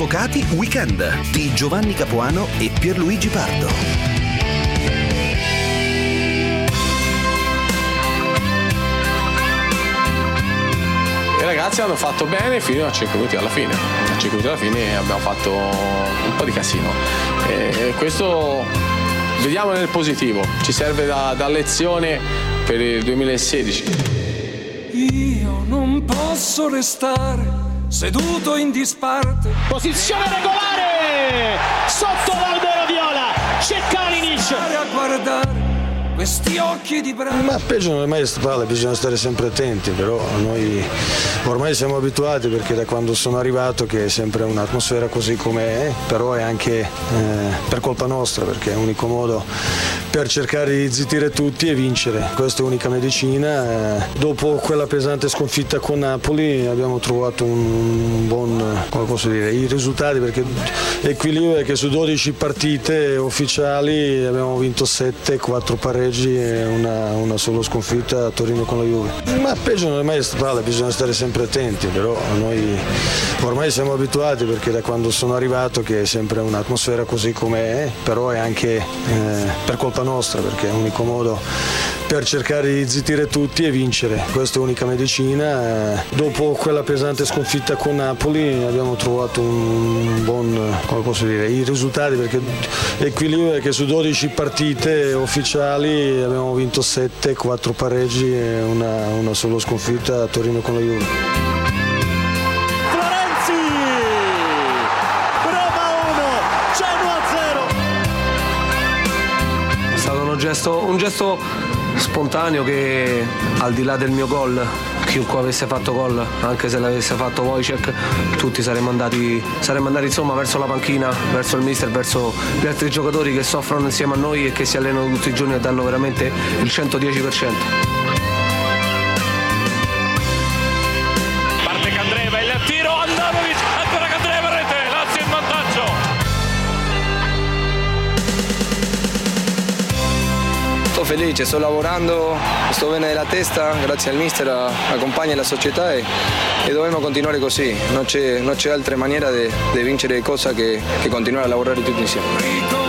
Avvocati Weekend di Giovanni Capuano e Pierluigi Pardo. I ragazzi hanno fatto bene fino a 5 minuti alla fine. A 5 minuti alla fine abbiamo fatto un po' di casino. E questo vediamo nel positivo, ci serve da lezione per il 2016. Io non posso restare seduto in disparte. Posizione regolare sotto l'albero viola, c'è Kalinic A guardare questi occhi di bravo. Ma peggio non è mai spalle, bisogna stare sempre attenti, però noi ormai siamo abituati, perché da quando sono arrivato che è sempre un'atmosfera così com'è, però è anche per colpa nostra, perché è l'unico modo per cercare di zittire tutti e vincere. Questa è l'unica medicina. Dopo quella pesante sconfitta con Napoli abbiamo trovato un buon, come posso dire, i risultati, perché l'equilibrio è che su 12 partite ufficiali abbiamo vinto 7, 4 pareggi e una sola sconfitta a Torino con la Juve. Ma peggio non è mai spalle, bisogna stare sempre attenti, però noi ormai siamo abituati, perché da quando sono arrivato che è sempre un'atmosfera così com'è, però è anche per colpa nostra, perché è l'unico modo per cercare di zittire tutti e vincere. Questa è l'unica medicina. Dopo quella pesante sconfitta con Napoli abbiamo trovato un buon, come posso dire, i risultati, perché l'equilibrio è che su 12 partite ufficiali abbiamo vinto 7, 4 pareggi e una sola sconfitta a Torino con la Juve. Florenzi, Roma 1, Genoa 0. È stato un gesto spontaneo che, al di là del mio gol, chiunque avesse fatto gol, anche se l'avesse fatto Wojciech, tutti saremmo andati insomma verso la panchina, verso il mister, verso gli altri giocatori che soffrono insieme a noi e che si allenano tutti i giorni e danno veramente il 110%. Parte Candreva, il tiro, Andanovic, ancora Candreva, rete, Lazio in vantaggio. Sto felice, sto lavorando, sto bene della testa, grazie al mister, la compagna e la società e dobbiamo continuare così, non c'è altra maniera di vincere cosa che continuare a lavorare tutti insieme.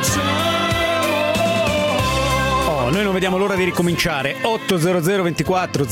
Noi non vediamo l'ora di ricominciare. 800 24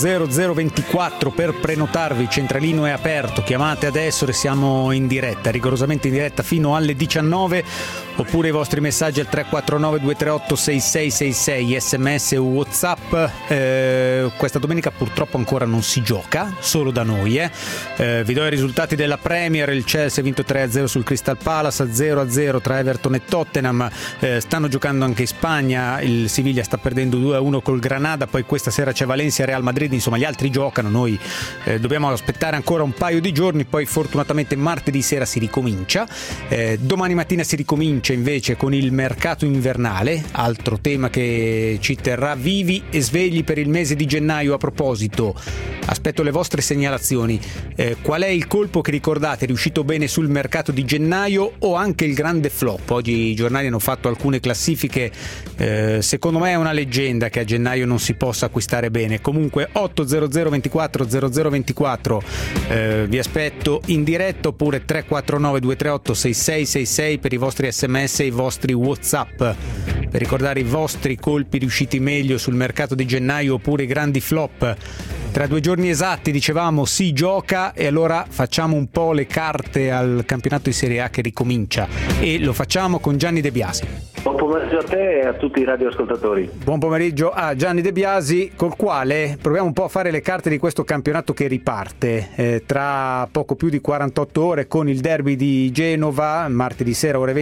0024 per prenotarvi, centralino è aperto, chiamate adesso, siamo in diretta, rigorosamente in diretta fino alle 19, oppure i vostri messaggi al 349 238 6666, sms o WhatsApp. Questa domenica purtroppo ancora non si gioca, solo da noi. Vi do i risultati della Premier. Il Chelsea ha vinto 3-0 sul Crystal Palace, 0-0 tra Everton e Tottenham. Stanno giocando anche in Spagna, il Siviglia sta perdendo 2-1 col Granada, poi questa sera c'è Valencia e Real Madrid, insomma gli altri giocano, noi dobbiamo aspettare ancora un paio di giorni, poi fortunatamente martedì sera si ricomincia. Domani mattina si ricomincia invece con il mercato invernale, altro tema che ci terrà vivi e svegli per il mese di gennaio. A proposito, aspetto le vostre segnalazioni. Qual è il colpo che ricordate riuscito bene sul mercato di gennaio, o anche il grande flop? Oggi i giornali hanno fatto alcune classifiche, secondo me è una leggenda che a gennaio non si possa acquistare bene. Comunque 800 24 0024, vi aspetto in diretta, oppure 349 238 6666 per i vostri sms e i vostri WhatsApp, per ricordare i vostri colpi riusciti meglio sul mercato di gennaio oppure i grandi flop. Tra 2 giorni esatti, dicevamo, si gioca, e allora facciamo un po' le carte al campionato di Serie A che ricomincia, e lo facciamo con Gianni De Biasi. Buon pomeriggio a te e a tutti i radioascoltatori. Buon pomeriggio a Gianni De Biasi, col quale proviamo un po' a fare le carte di questo campionato che riparte tra poco più di 48 ore con il derby di Genova, martedì sera ore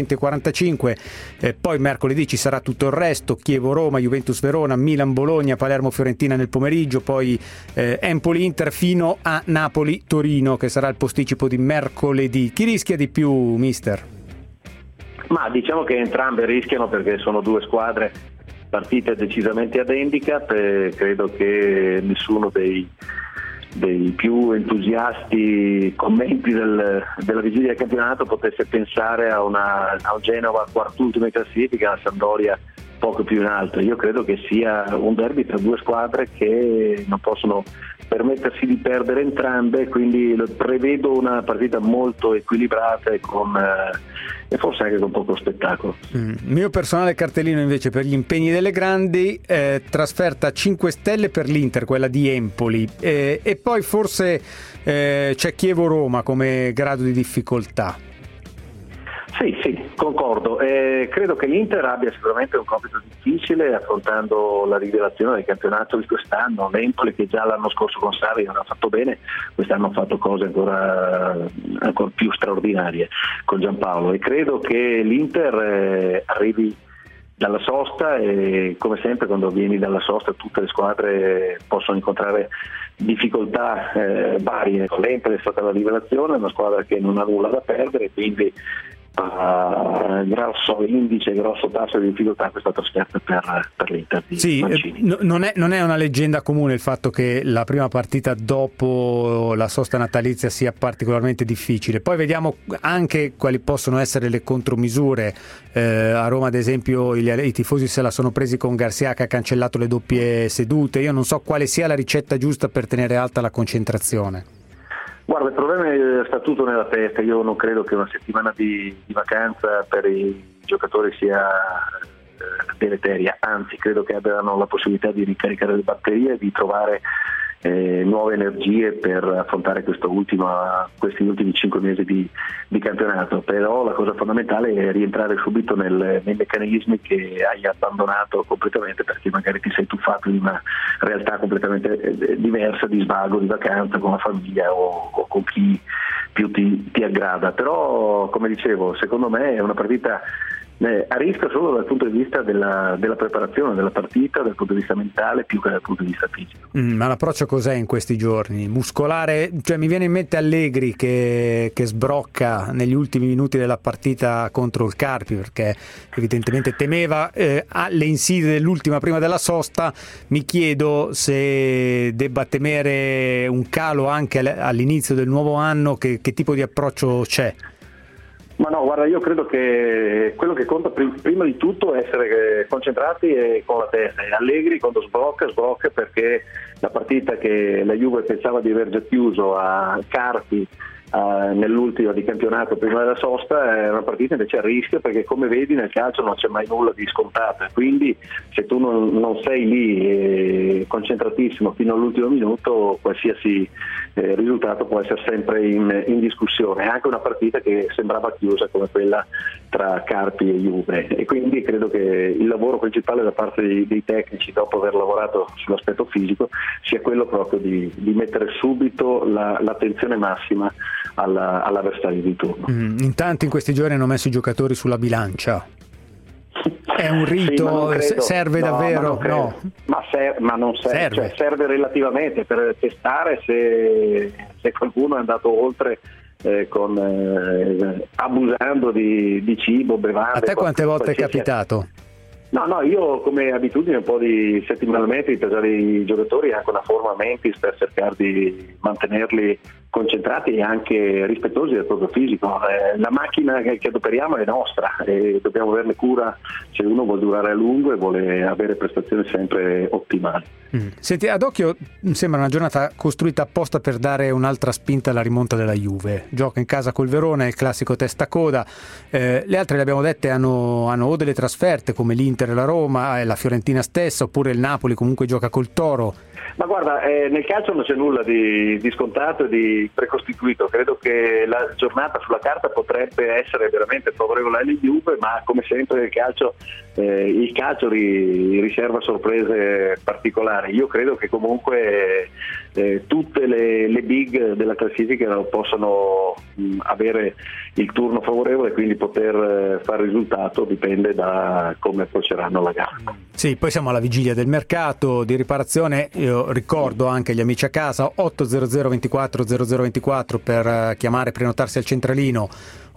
20:45, poi mercoledì ci sarà tutto il resto: Chievo-Roma, Juventus-Verona, Milan-Bologna, Palermo-Fiorentina nel pomeriggio, poi Empoli-Inter fino a Napoli-Torino, che sarà il posticipo di mercoledì. Chi rischia di più, mister? Ma diciamo che entrambe rischiano, perché sono due squadre, partite decisamente ad handicap, e credo che nessuno dei più entusiasti commenti della vigilia del campionato potesse pensare a un Genova quart'ultimo in classifica, a Sampdoria poco più in alto. Io credo che sia un derby tra due squadre che non possono permettersi di perdere entrambe, quindi prevedo una partita molto equilibrata e forse anche con poco spettacolo. Mio personale cartellino invece per gli impegni delle grandi, trasferta 5 stelle per l'Inter, quella di Empoli, e poi forse c'è Chievo-Roma come grado di difficoltà. Sì, concordo. Credo che l'Inter abbia sicuramente un compito difficile affrontando la rivelazione del campionato di quest'anno. L'Empoli, che già l'anno scorso con Sarri non ha fatto bene, quest'anno ha fatto cose ancora più straordinarie con Giampaolo, e credo che l'Inter arrivi dalla sosta, e come sempre quando vieni dalla sosta tutte le squadre possono incontrare difficoltà varie. L'Empoli è stata la rivelazione, è una squadra che non ha nulla da perdere, quindi grosso indice, grosso tasso di difficoltà questa trasferta per l'Inter di Mancini. Non è una leggenda comune il fatto che la prima partita dopo la sosta natalizia sia particolarmente difficile. Poi vediamo anche quali possono essere le contromisure. A Roma ad esempio i tifosi se la sono presi con Garcia, che ha cancellato le doppie sedute. Io non so quale sia la ricetta giusta per tenere alta la concentrazione. Guarda, il problema sta tutto nella testa. Io non credo che una settimana di vacanza per i giocatori sia deleteria, anzi credo che abbiano la possibilità di ricaricare le batterie e di trovare nuove energie per affrontare questi ultimi 5 mesi di campionato. Però la cosa fondamentale è rientrare subito nei meccanismi che hai abbandonato completamente, perché magari ti sei tuffato in una realtà completamente diversa, di svago, di vacanza con la famiglia o con chi più ti aggrada. Però, come dicevo, secondo me è una partita a rischio solo dal punto di vista della preparazione della partita, dal punto di vista mentale più che dal punto di vista fisico. Ma l'approccio cos'è in questi giorni? Muscolare? Cioè, mi viene in mente Allegri che sbrocca negli ultimi minuti della partita contro il Carpi, perché evidentemente temeva le insidie dell'ultima prima della sosta. Mi chiedo se debba temere un calo anche all'inizio del nuovo anno. Che tipo di approccio c'è? Ma no, guarda, io credo che quello che conta prima di tutto è essere concentrati e con la testa. E Allegri quando sbrocca perché la partita che la Juve pensava di aver già chiuso a Carpi nell'ultima di campionato prima della sosta è una partita invece a rischio, perché come vedi nel calcio non c'è mai nulla di scontato, quindi se tu non sei lì concentratissimo fino all'ultimo minuto, qualsiasi risultato può essere sempre in discussione, anche una partita che sembrava chiusa come quella tra Carpi e Juve. E quindi credo che il lavoro principale da parte dei tecnici, dopo aver lavorato sull'aspetto fisico, sia quello proprio di mettere subito l'attenzione massima all'avversario di turno. Intanto in questi giorni hanno messo i giocatori sulla bilancia. È un rito? Sì, serve davvero? Ma non serve. Cioè, serve relativamente per testare se qualcuno è andato oltre abusando di cibo, bevande. A te quante volte è capitato? No, io come abitudine un po' di settimanalmente di pesare i giocatori, anche una forma mentis per cercare di mantenerli concentrati e anche rispettosi del proprio fisico. La macchina che adoperiamo è nostra e dobbiamo averne cura se uno vuole durare a lungo e vuole avere prestazioni sempre ottimali. Senti, ad occhio sembra una giornata costruita apposta per dare un'altra spinta alla rimonta della Juve. Gioca in casa col Verona, il classico testa-coda. Le altre, le abbiamo dette, hanno o delle trasferte come l'Inter e la Roma, la Fiorentina stessa, oppure il Napoli comunque gioca col Toro. Ma guarda, nel calcio non c'è nulla di scontato e di precostituito. Credo che la giornata sulla carta potrebbe essere veramente favorevole alla Juve, ma come sempre nel calcio il calcio riserva sorprese particolari. Io credo che comunque tutte le big della classifica possono avere il turno favorevole, quindi poter fare risultato dipende da come approcceranno la gara. Sì, poi siamo alla vigilia del mercato di riparazione. Io ricordo anche gli amici a casa 800 24 0024 per chiamare e prenotarsi al centralino,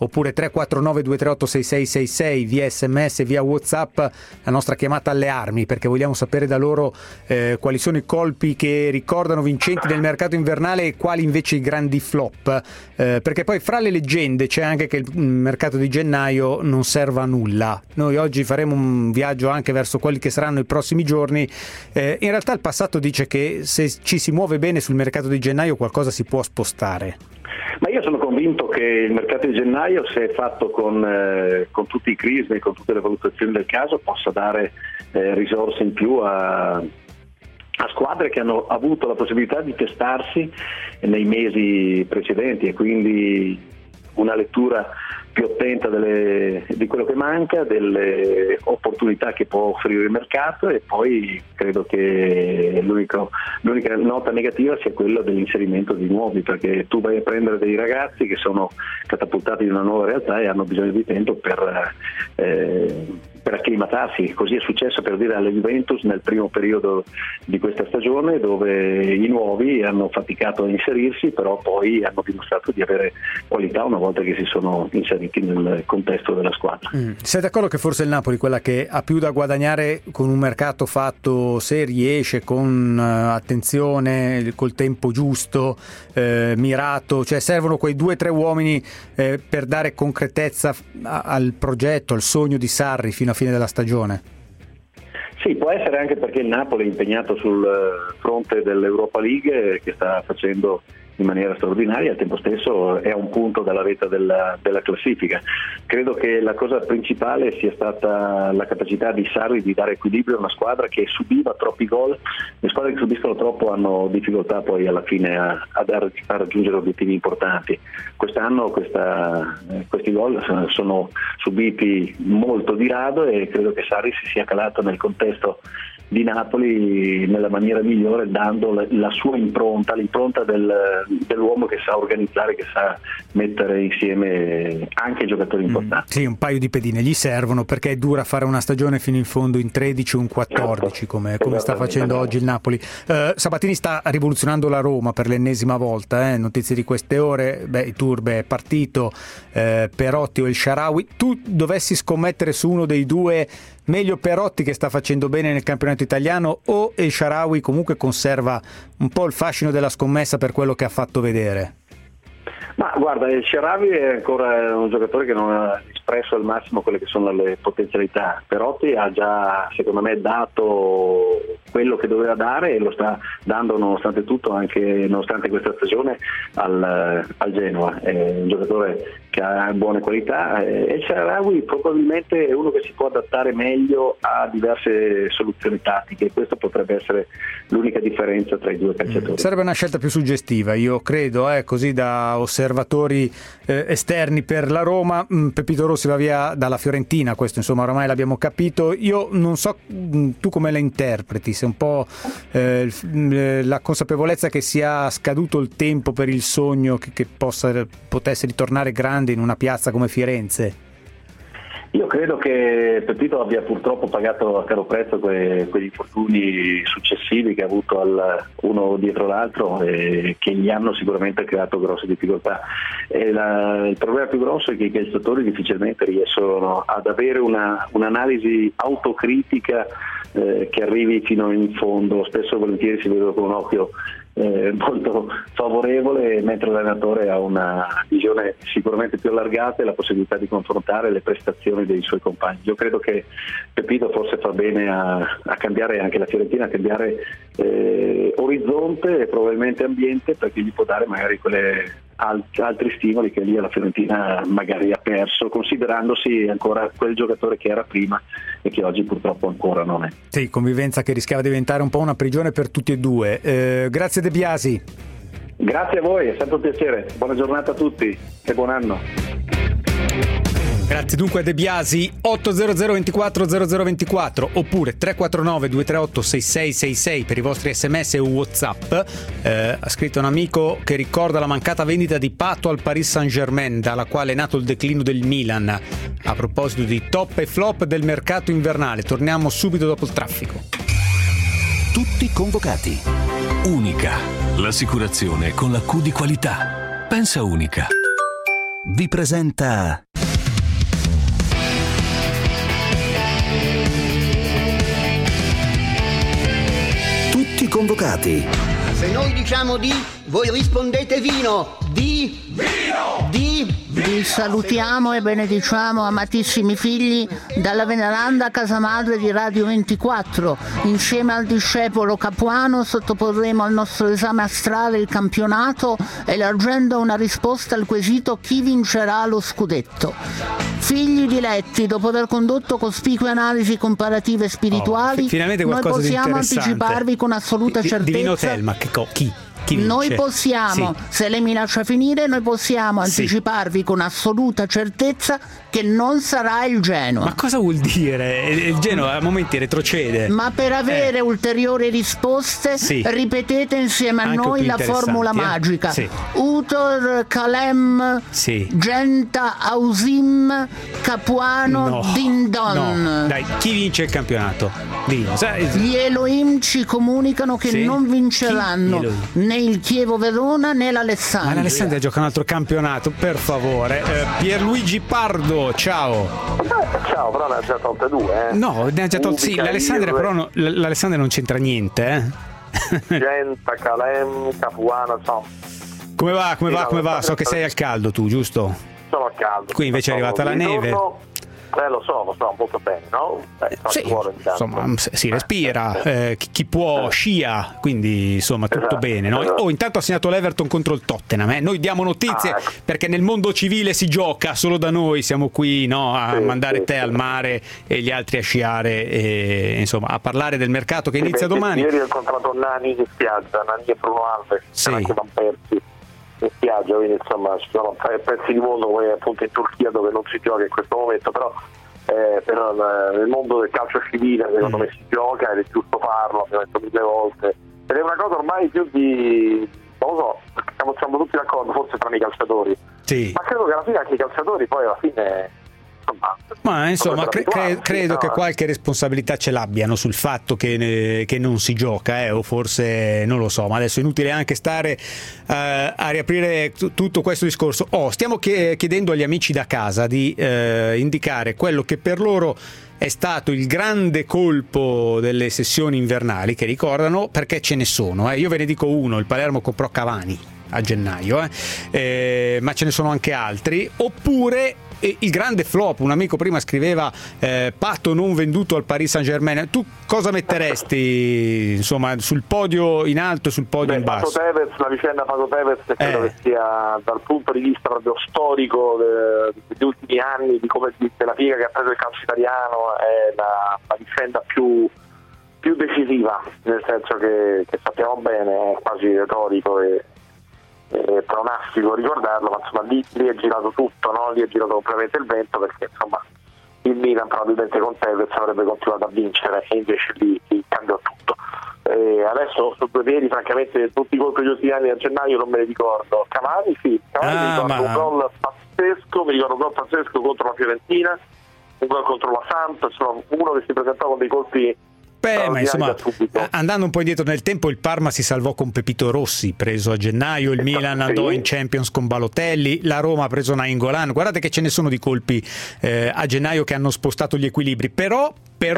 oppure 349 238 6666 via SMS, via WhatsApp, la nostra chiamata alle armi, perché vogliamo sapere da loro quali sono i colpi che ricordano vincenti nel mercato invernale e quali invece i grandi flop, perché poi fra le leggende c'è anche che il mercato di gennaio non serva a nulla. Noi oggi faremo un viaggio anche verso quelli che saranno i prossimi giorni. In realtà il passato dice che se ci si muove bene sul mercato di gennaio qualcosa si può spostare. Ma io sono convinto che il mercato di gennaio, se fatto con tutti i crismi, con tutte le valutazioni del caso, possa dare risorse in più a squadre che hanno avuto la possibilità di testarsi nei mesi precedenti, e quindi una lettura più attenta di quello che manca, delle opportunità che può offrire il mercato, e poi credo che l'unica nota negativa sia quella dell'inserimento di nuovi, perché tu vai a prendere dei ragazzi che sono catapultati in una nuova realtà e hanno bisogno di tempo per acclimatarsi. Così è successo, per dire, alla Juventus nel primo periodo di questa stagione, dove i nuovi hanno faticato a inserirsi, però poi hanno dimostrato di avere qualità una volta che si sono inseriti nel contesto della squadra. Sei d'accordo che forse il Napoli, quella che ha più da guadagnare con un mercato fatto, se riesce, con attenzione, col tempo giusto, mirato, cioè servono quei 2 o 3 uomini per dare concretezza al progetto, al sogno di Sarri fino a fine della stagione? Sì, può essere, anche perché il Napoli è impegnato sul fronte dell'Europa League, che sta facendo in maniera straordinaria, al tempo stesso è a un punto dalla vetta della classifica. Credo che la cosa principale sia stata la capacità di Sarri di dare equilibrio a una squadra che subiva troppi gol. Le squadre che subiscono troppo hanno difficoltà poi alla fine a raggiungere obiettivi importanti. Quest'anno questi gol sono subiti molto di rado, e credo che Sarri si sia calato nel contesto di Napoli nella maniera migliore, dando la sua impronta, l'impronta dell'uomo che sa organizzare, che sa mettere insieme anche giocatori importanti. Sì, un paio di pedine gli servono, perché è dura fare una stagione fino in fondo in 13 o in 14 come sta facendo oggi il Napoli. Sabatini sta rivoluzionando la Roma per l'ennesima volta, notizie di queste ore. Iturbe è partito, Perotti o El Shaarawy. Tu dovessi scommettere su uno dei due, meglio Perotti, che sta facendo bene nel campionato italiano, o El Shaarawy comunque conserva un po' il fascino della scommessa per quello che ha fatto vedere? Ma guarda, El Shaarawy è ancora un giocatore che non ha espresso al massimo quelle che sono le potenzialità. Perotti ha già, secondo me, dato quello che doveva dare, e lo sta dando nonostante tutto, anche nonostante questa stagione, al Genoa. È un giocatore che ha buone qualità. El Shaarawy probabilmente è uno che si può adattare meglio a diverse soluzioni tattiche, e questo potrebbe essere l'unica differenza tra i due calciatori. Sarebbe una scelta più suggestiva, io credo, così da osservatori esterni per la Roma. Pepito Rossi va via dalla Fiorentina, questo insomma oramai l'abbiamo capito. Io non so tu come la interpreti, se un po' la consapevolezza che sia scaduto il tempo per il sogno che potesse ritornare grande in una piazza come Firenze. Io credo che Pepito abbia purtroppo pagato a caro prezzo quegli infortuni successivi che ha avuto uno dietro l'altro, e che gli hanno sicuramente creato grosse difficoltà. Il problema più grosso è che i calciatori difficilmente riescono ad avere un'analisi autocritica che arrivi fino in fondo. Spesso e volentieri si vedono con un occhio molto favorevole, mentre l'allenatore ha una visione sicuramente più allargata e la possibilità di confrontare le prestazioni dei suoi compagni. Io credo che Pepito forse fa bene a cambiare, anche la Fiorentina, a cambiare orizzonte e probabilmente ambiente, perché gli può dare magari altri stimoli che lì alla Fiorentina magari ha perso, considerandosi ancora quel giocatore che era prima e che oggi purtroppo ancora non è. Sì, convivenza che rischiava di diventare un po' una prigione per tutti e due. Grazie De Biasi. Grazie a voi, è sempre un piacere. Buona giornata a tutti e buon anno. Grazie dunque a De Biasi. 800 24 0024 oppure 349 238 6666 per i vostri sms e WhatsApp. Ha scritto un amico che ricorda la mancata vendita di Pato al Paris Saint-Germain, dalla quale è nato il declino del Milan. A proposito di top e flop del mercato invernale, torniamo subito dopo il traffico. Tutti convocati. Unica, l'assicurazione con la Q di qualità. Pensa Unica. vi presenta Tutti convocati. Se noi diciamo di, voi rispondete vino. Di vino. Vi salutiamo e benediciamo, amatissimi figli, dalla veneranda casa madre di Radio 24. Insieme al discepolo Capuano sottoporremo al nostro esame astrale il campionato, elargendo una risposta al quesito chi vincerà lo scudetto. Figli diletti, dopo aver condotto cospicue analisi comparative spirituali, noi possiamo anticiparvi con assoluta certezza. Divino Telma, chi? Noi possiamo, se lei mi lascia finire, noi possiamo anticiparvi con assoluta certezza che non sarà il Genoa. Ma cosa vuol dire? Il Genoa a momenti retrocede. Ma per avere ulteriori risposte, ripetete insieme a noi la formula magica. Utor, Kalem, Genta, Ausim, Capuano, Dindon. No. Dai, chi vince il campionato? Gli Elohim ci comunicano che non vinceranno né il Chievo Verona né l'Alessandria. Ma l'Alessandria gioca un altro campionato, per favore. Pierluigi Pardo, ciao. Ciao, però ne ha già tolte due. No, ne ha già tolte. L'Alessandria però l'Alessandria non c'entra niente. Genta, Calem, Capuano, insomma. Come va? So che sei al caldo tu, giusto? Sono al caldo. Qui invece è arrivata la neve. Lo so molto bene, no? Insomma, si respira, chi può scia, quindi insomma tutto bene, no? Intanto ha segnato l'Everton contro il Tottenham, noi diamo notizie perché nel mondo civile si gioca, solo da noi siamo qui, no, a mandare te al mare e gli altri a sciare e insomma a parlare del mercato che inizia domani. Ieri ho incontrato Nani in spiaggia, Nani e Bruno Alves, anche Van Persie in spiaggia, quindi insomma ci sono pezzi di mondo come appunto in Turchia dove non si gioca in questo momento, però nel mondo del calcio civile secondo me si gioca ed è giusto farlo, abbiamo detto 1000 volte ed è una cosa ormai più di, non lo so, siamo tutti d'accordo, forse tranne i calciatori, ma credo che alla fine anche i calciatori poi alla fine ma insomma credo che qualche responsabilità ce l'abbiano sul fatto che non si gioca, o forse non lo so, ma adesso è inutile anche stare a riaprire tutto questo discorso. Stiamo chiedendo agli amici da casa di indicare quello che per loro è stato il grande colpo delle sessioni invernali, che ricordano, perché ce ne sono, io ve ne dico uno: il Palermo comprò Cavani a gennaio, ma ce ne sono anche altri. Oppure il grande flop, un amico prima scriveva Pato non venduto al Paris Saint-Germain. Tu cosa metteresti insomma sul podio in alto e sul podio in basso? La vicenda Pato Tevez credo che sia, dal punto di vista proprio storico degli ultimi anni, della piega che ha preso il calcio italiano, è la vicenda più decisiva, nel senso che sappiamo bene, è quasi retorico e pronostico ricordarlo, ma insomma lì è girato tutto, no? Lì è girato completamente il vento, perché insomma il Milan probabilmente con Tevez avrebbe continuato a vincere e invece lì cambiò tutto. Adesso su due piedi francamente tutti i colpi degli ultimi anni a gennaio non me li ricordo. Cavani mi ricordo un gol pazzesco, mi ricordo un gol pazzesco contro la Fiorentina, un gol contro la Samp, uno che si presentò con dei colpi. Ma insomma, andando un po' indietro nel tempo, il Parma si salvò con Pepito Rossi, preso a gennaio, il Milan andò in Champions con Balotelli, la Roma ha preso Nainggolan. Guardate che ce ne sono di colpi a gennaio che hanno spostato gli equilibri, però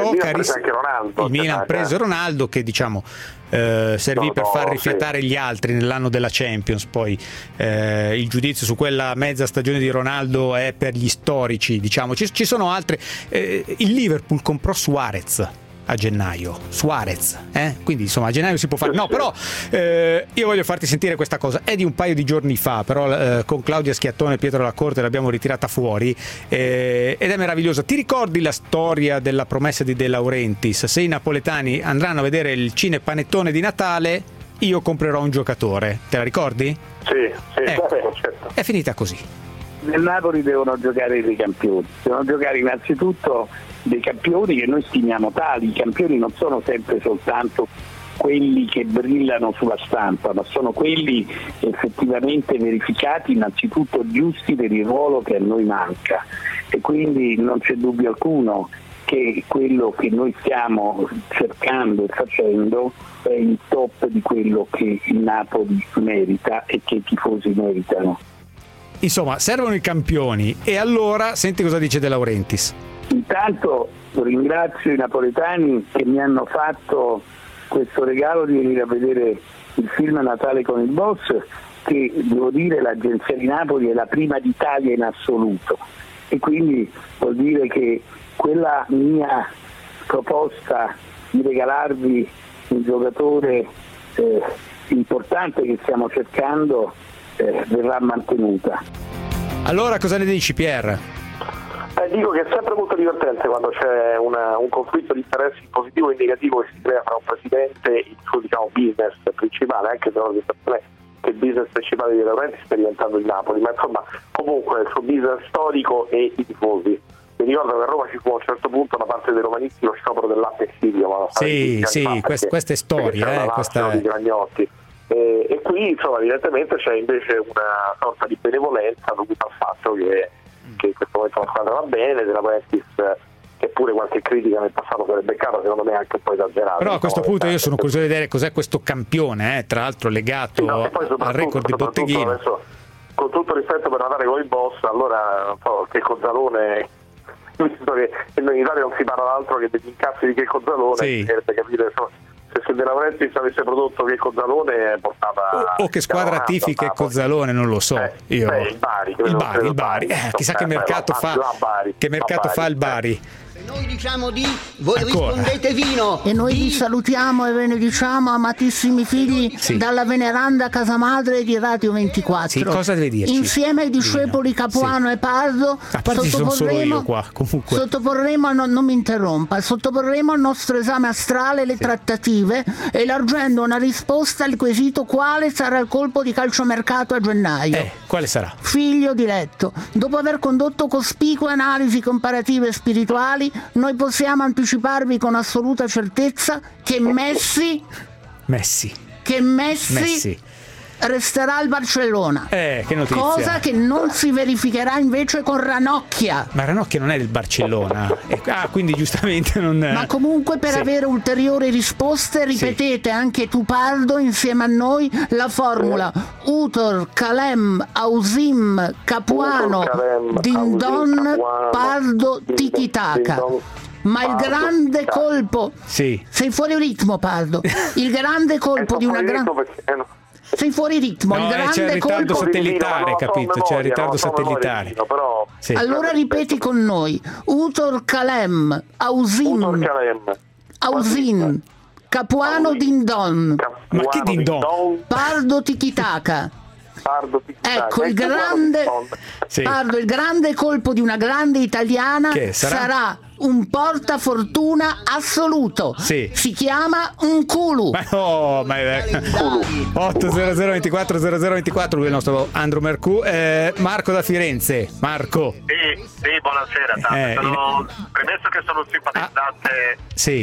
il Milan prese Ronaldo, che diciamo servì per far rifiatare gli altri nell'anno della Champions. Poi il giudizio su quella mezza stagione di Ronaldo è per gli storici, diciamo. Ci sono altre. Il Liverpool comprò Suarez a gennaio, quindi insomma a gennaio si può fare, però io voglio farti sentire questa cosa, è di un paio di giorni fa, però con Claudia Schiattone e Pietro Lacorte l'abbiamo ritirata fuori ed è meravigliosa. Ti ricordi la storia della promessa di De Laurentiis? Se i napoletani andranno a vedere il Cinepanettone di Natale, io comprerò un giocatore, te la ricordi? Sì, certo. È finita così. Nel Napoli devono giocare dei campioni, devono giocare innanzitutto dei campioni che noi stimiamo tali. I campioni non sono sempre soltanto quelli che brillano sulla stampa, ma sono quelli effettivamente verificati, innanzitutto giusti per il ruolo che a noi manca, e quindi non c'è dubbio alcuno che quello che noi stiamo cercando e facendo è il top di quello che il Napoli merita e che i tifosi meritano. insomma, servono i campioni. E allora, senti cosa dice De Laurentiis. Intanto ringrazio i napoletani che mi hanno fatto questo regalo di venire a vedere il film Natale con il boss, che devo dire l'agenzia di Napoli è la prima d'Italia in assoluto, e quindi vuol dire che quella mia proposta di regalarvi un giocatore importante che stiamo cercando verrà mantenuta. Allora cosa ne dici, Pier? Dico che è sempre molto divertente quando c'è un conflitto di interessi positivo e negativo che si crea tra un presidente e il suo, diciamo, business principale, anche se che il business principale di De Laurentiis sta diventando il Napoli, ma insomma comunque il suo business storico e i tifosi. Mi ricordo che a Roma ci fu a un certo punto una parte dei romanisti lo sciopero del latte e Silvio. Sì, questa è storia, questa è... di Gragnotti. E qui insomma evidentemente c'è invece una sorta di benevolenza dovuta al fatto che in questo momento la squadra va bene, De Laurentiis, che pure qualche critica nel passato se l'è beccata, secondo me anche un po' esagerata. Però a questo punto io sono curioso di vedere cos'è questo campione, tra l'altro legato al record di Botteghino. Adesso, con tutto rispetto per Natale con il boss, allora un po' che Cozzalone, visto che in Italia non si parla d'altro che degli incassi di che Cozzalone, bisognerebbe capire se De Laurentiis avesse prodotto che Cozzalone portava o che squadra tifi che Cozzalone, non lo so io. Il Bari, chissà che mercato fa il Bari. Noi diciamo di, voi rispondete vino. E noi vi salutiamo e ve ne diciamo, amatissimi figli, dalla veneranda casa madre di Radio 24. Sì, cosa deve dirci? Insieme ai discepoli Capuano e Pardo sottoporremo non mi interrompa, sottoporremo al nostro esame astrale le trattative, elargendo una risposta al quesito: quale sarà il colpo di calciomercato a gennaio? Quale sarà? Figlio diletto, dopo aver condotto cospicue analisi comparative e spirituali, noi possiamo anticiparvi con assoluta certezza che Messi resterà al Barcellona. Che notizia. Cosa che non si verificherà invece con Ranocchia. Ma Ranocchia non è del Barcellona. Quindi giustamente non... Ma comunque per avere ulteriori risposte ripetete anche tu, Pardo, insieme a noi la formula Utor, Calem, Ausim, Capuano, Dindon, Pardo, Tiki-Taka. Ma il grande colpo... Sei fuori ritmo, Pardo. Il grande colpo di una grande... Sei fuori ritmo, il grande c'è il ritardo colpo satellitare, capito? C'è il ritardo satellitare. Allora ripeti con noi: Utor Calem, Ausin, Capuano Dindon. Ma che Dindon? Pardo Tiki-Taka. Ecco il grande Pardo, il grande colpo di una grande italiana sarà un portafortuna assoluto. Si chiama un culo. Ma no, 800 24 0024, lui è il nostro Andro Mercù. Marco da Firenze. Marco. Sì, buonasera. Premesso che sono un simpatizzante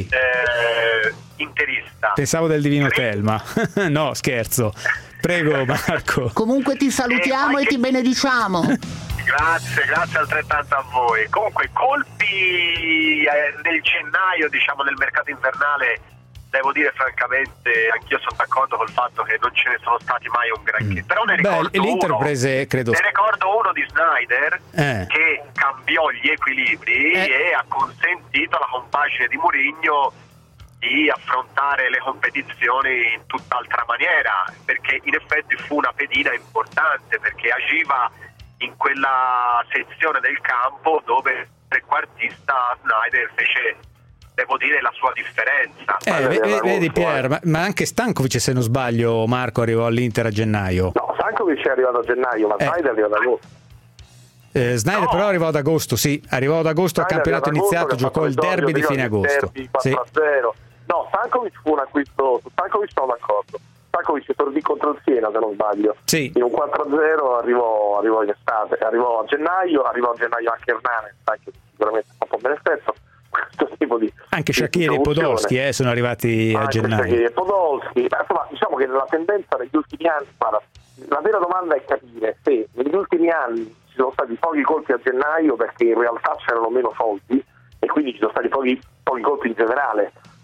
interista. Pensavo del Divino Telma. No, scherzo. Prego, Marco. Comunque ti salutiamo e ti benediciamo. Grazie altrettanto a voi. Comunque colpi nel gennaio, diciamo, nel mercato invernale, devo dire francamente anch'io sono d'accordo col fatto che non ce ne sono stati mai un granché. Però ne ricordo uno di Snyder che cambiò gli equilibri e ha consentito alla compagine di Mourinho di affrontare le competizioni in tutt'altra maniera, perché in effetti fu una pedina importante, perché agiva in quella sezione del campo dove il trequartista Snyder fece, devo dire, la sua differenza. Vedi Pier, ma anche Stankovic, se non sbaglio, Marco, arrivò all'Inter a gennaio. No, Stankovic è arrivato a gennaio, ma Snyder è arrivato ad agosto. Snyder però arrivò ad agosto, arrivò ad agosto, a campionato iniziato, giocò il derby di fine agosto. Derby 4-0. No, Stankovic fu un acquisto, su Stankovic sono d'accordo. Stankovic esordì contro il Siena, se non sbaglio. In un 4-0 arrivò in estate, arrivò a gennaio anche Hernanes, anche sicuramente un po' beneficio. Questo tipo di anche Shaqiri e Podolski sono arrivati a gennaio. Shaqiri e Podolski, insomma, diciamo che la tendenza negli ultimi anni, la vera domanda è capire se negli ultimi anni ci sono stati pochi colpi a gennaio perché in realtà c'erano meno soldi e quindi ci sono stati pochi colpi in generale.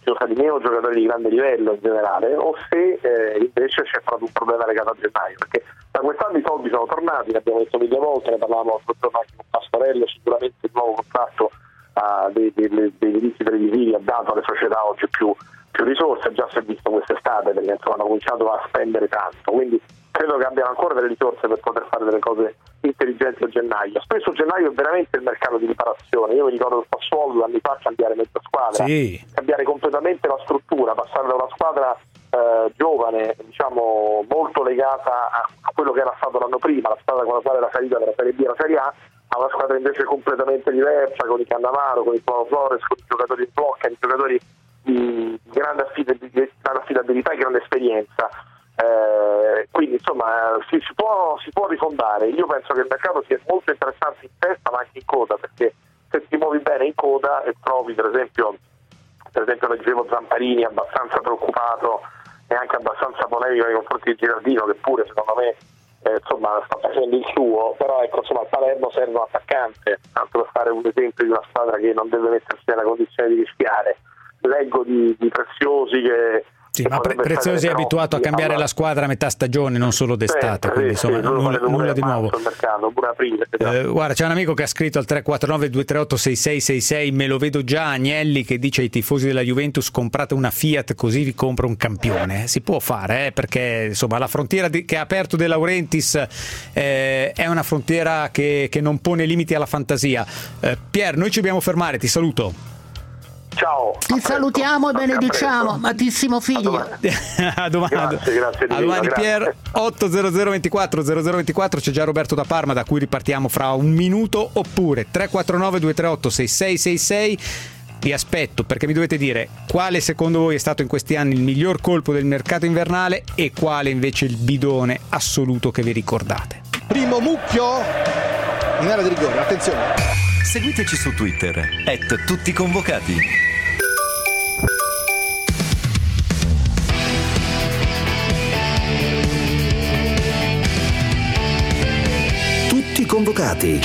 tifosa di meno giocatori di grande livello in generale, o se invece c'è stato un problema legato a gennaio, perché da quest'anno i soldi sono tornati, ne abbiamo detto mille volte, ne parlavamo l'altro giorno anche con Pastorello, sicuramente il nuovo contratto dei diritti televisivi ha dato alle società oggi più risorse, già si è visto quest'estate perché insomma hanno cominciato a spendere tanto, quindi credo che abbiano ancora delle risorse per poter fare delle cose intelligenti a gennaio. Spesso gennaio è veramente il mercato di riparazione. Io mi ricordo il Sassuolo anni fa cambiare mezza squadra, cambiare completamente la struttura, passare da una squadra giovane, diciamo molto legata a quello che era stato l'anno prima, la squadra con la quale era salita dalla Serie B alla Serie A, a una squadra invece completamente diversa, con i Cannavaro, con i Paolo Flores, con i giocatori in blocca, i giocatori di grande affidabilità e grande esperienza. Quindi insomma si può rifondare. Io penso che il mercato sia molto interessante in testa ma anche in coda, perché se ti muovi bene in coda e trovi per esempio leggevo Zamparini abbastanza preoccupato e anche abbastanza polemico nei confronti di Girardino, che pure secondo me insomma sta facendo il suo, però ecco insomma al Palermo serve un attaccante, tanto per fare un esempio di una squadra che non deve mettersi nella condizione di rischiare. Leggo di Preziosi che ma Preziosi è abituato a cambiare la squadra a metà stagione, non solo d'estate, quindi insomma nulla di nuovo. Guarda, c'è un amico che ha scritto al 349-238-6666, me lo vedo già, Agnelli, che dice ai tifosi della Juventus: comprate una Fiat così vi compra un campione. Si può fare, perché insomma la frontiera che ha aperto De Laurentiis è una frontiera che non pone limiti alla fantasia. Pier, noi ci dobbiamo fermare, ti saluto. Ciao. Ti salutiamo e benediciamo, amatissimo figlio. A domani. Grazie a domani Pier. 80024 c'è già Roberto da Parma, da cui ripartiamo fra un minuto, oppure 349-238-6666. Vi aspetto, perché mi dovete dire quale secondo voi è stato in questi anni il miglior colpo del mercato invernale e quale invece il bidone assoluto che vi ricordate. Primo mucchio in area di rigore, attenzione. Seguiteci su Twitter @tutticonvocati. Tutti convocati.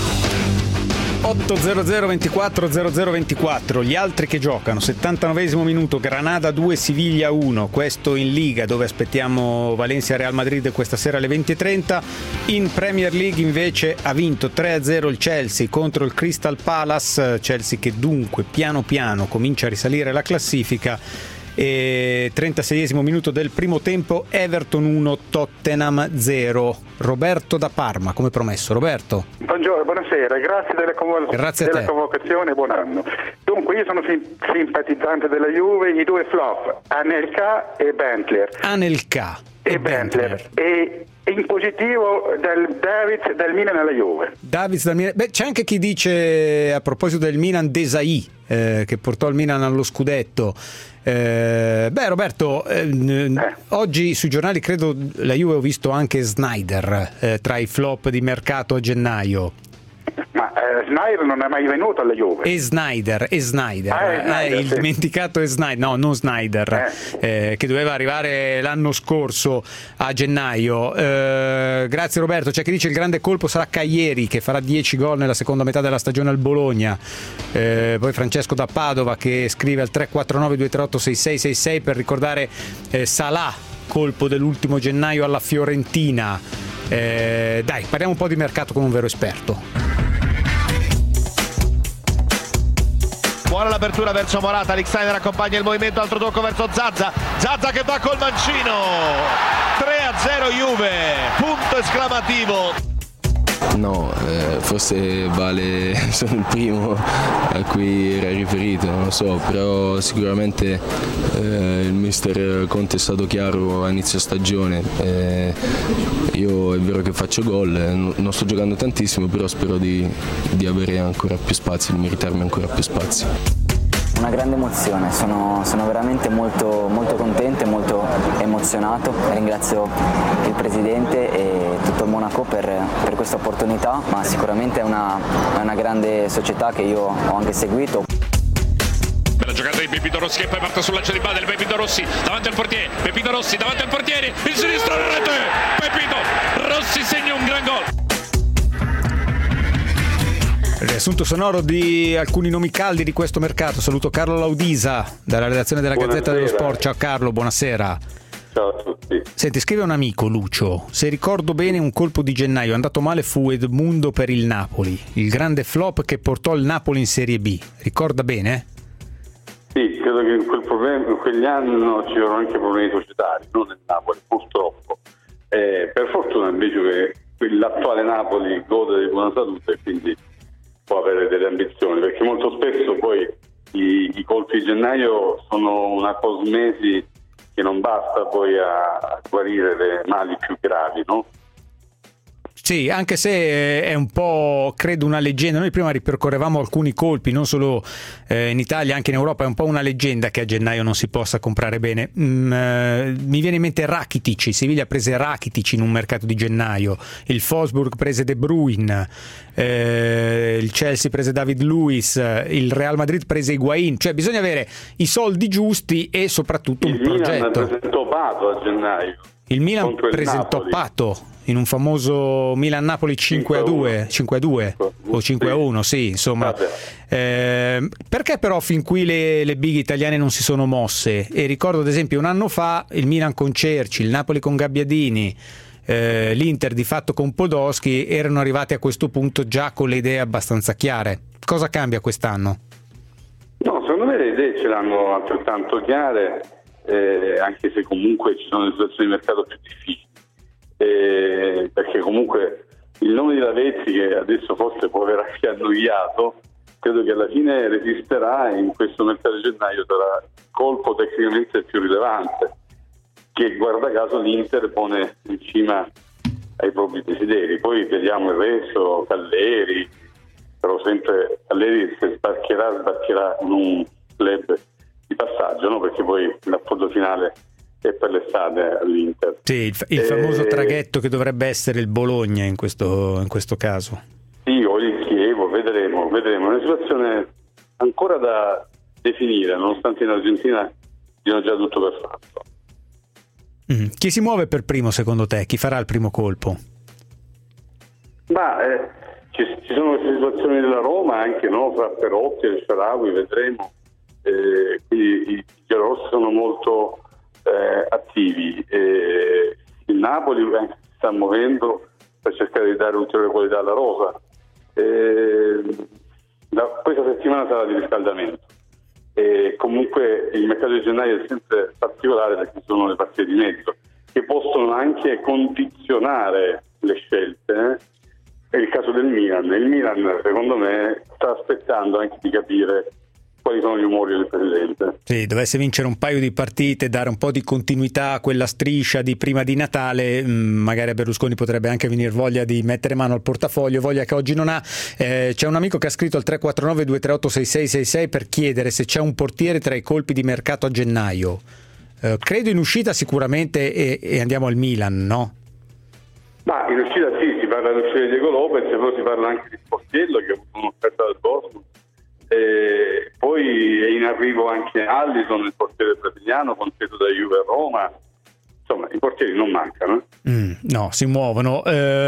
800 24 0024, gli altri che giocano. 79esimo minuto, Granada 2 Siviglia 1, questo in Liga, dove aspettiamo Valencia Real Madrid questa sera alle 20:30. In Premier League invece ha vinto 3-0 il Chelsea contro il Crystal Palace, Chelsea che dunque piano piano comincia a risalire la classifica. E 36esimo minuto del primo tempo, Everton 1 Tottenham 0. Roberto da Parma, come promesso. Roberto. Buongiorno, buonasera, grazie della convocazione, buon anno. Dunque io sono simpatizzante della Juve, i due flop, Anelka e Bentler. Anelka e Bentler. E in positivo Davids del Milan alla Juve. Davids del Milan. Beh, c'è anche chi dice, a proposito del Milan, Desai, che portò il Milan allo scudetto. Roberto, oggi sui giornali credo la Juve, ho visto anche Sneijder tra i flop di mercato a gennaio. Ma Sneijder non è mai venuto alla Juve. E Sneijder, il dimenticato è Sneijder, no, non Sneijder, che doveva arrivare l'anno scorso a gennaio. Grazie Roberto. C'è chi dice il grande colpo sarà Caglieri, che farà 10 gol nella seconda metà della stagione al Bologna. Poi Francesco da Padova che scrive al 349-238-6666 per ricordare Salah, colpo dell'ultimo gennaio alla Fiorentina. Dai, parliamo un po' di mercato con un vero esperto. Buona l'apertura verso Morata, Alexander accompagna il movimento, altro tocco verso Zaza che va col mancino. 3-0 Juve, punto esclamativo. No, forse Vale sono il primo a cui era riferito, non lo so, però sicuramente il mister Conte è stato chiaro a inizio stagione. Io è vero che faccio gol, non sto giocando tantissimo, però spero di avere ancora più spazio, di meritarmi ancora più spazio. Una grande emozione, sono veramente molto contento e molto emozionato. Ringrazio il Presidente e tutto il Monaco per questa opportunità, ma sicuramente è una grande società che io ho anche seguito. La giocata di Pepito Rossi che poi parte sul lancio di Badel, Pepito Rossi davanti al portiere, Pepito Rossi davanti al portiere, il sinistro alla rete, Pepito Rossi segna un gran gol. Riassunto sonoro di alcuni nomi caldi di questo mercato. Saluto Carlo Laudisa dalla redazione della Gazzetta dello Sport. Ciao Carlo, buonasera. Ciao a tutti. Senti, scrive un amico, Lucio: se ricordo bene, un colpo di gennaio andato male fu Edmundo per il Napoli, il grande flop che portò il Napoli in Serie B. Ricorda bene? Sì, credo che in quegli anni c'erano anche problemi societari, non nel Napoli, purtroppo. Per fortuna invece che l'attuale Napoli gode di buona salute e quindi può avere delle ambizioni, perché molto spesso poi i colpi di gennaio sono una cosmesi che non basta poi a guarire le mali più gravi, no? Sì, anche se è un po', credo, una leggenda. Noi prima ripercorrevamo alcuni colpi, non solo in Italia, anche in Europa. È un po' una leggenda che a gennaio non si possa comprare bene. Mi viene in mente Rakitic. Il Siviglia prese Rakitic in un mercato di gennaio, il Wolfsburg prese De Bruyne, il Chelsea prese David Luiz, il Real Madrid prese Higuain. Cioè bisogna avere i soldi giusti e soprattutto un progetto. Il Milan presentò Pato a gennaio. Il Milan presentò Pato in un famoso Milan-Napoli 5-2 o 5-1, sì, insomma. Perché però fin qui le big italiane non si sono mosse? E ricordo ad esempio un anno fa il Milan con Cerci, il Napoli con Gabbiadini, l'Inter di fatto con Podolski erano arrivati a questo punto già con le idee abbastanza chiare. Cosa cambia quest'anno? No, secondo me le idee ce l'hanno altrettanto chiare, anche se comunque ci sono le situazioni di mercato più difficili, perché comunque il nome di Lavezzi, che adesso forse può aver anche annoiato, credo che alla fine resisterà e in questo mercato di gennaio sarà il colpo tecnicamente più rilevante, che guarda caso l'Inter pone in cima ai propri desideri. Poi vediamo il resto, Calleri, però sempre Calleri se sbarcherà in un club di passaggio, no? Perché poi l'appoggio finale è per l'estate all'Inter. Sì, il famoso traghetto che dovrebbe essere il Bologna in questo caso. Sì, o il Chievo, vedremo. È una situazione ancora da definire, nonostante in Argentina diano già tutto per fatto. Chi si muove per primo secondo te? Chi farà il primo colpo? Ci sono queste situazioni della Roma anche, no? Fra Perotti e il Shaarawy, vedremo. Quindi i giallorossi sono molto attivi. Il Napoli si sta muovendo per cercare di dare ulteriore qualità alla rosa. Questa settimana sarà di riscaldamento. Comunque il mercato di gennaio è sempre particolare perché ci sono le partite di mezzo che possono anche condizionare le scelte. È il caso del Milan. Il Milan, secondo me, sta aspettando anche di capire quali sono gli umori del presidente. Sì, dovesse vincere un paio di partite, dare un po' di continuità a quella striscia di prima di Natale, magari a Berlusconi potrebbe anche venire voglia di mettere mano al portafoglio, voglia che oggi non ha. C'è un amico che ha scritto al 349-238-6666 per chiedere se c'è un portiere tra i colpi di mercato a gennaio. Credo in uscita sicuramente e andiamo al Milan, no? Ma in uscita sì, si parla dell'uscita di Diego Lopez, però si parla anche di Sportiello che ha avuto un'offerta dal Dortmund. Poi è in arrivo anche Alisson, il portiere brasiliano, concesso da Juve a Roma. Insomma, i portieri non mancano. No, si muovono.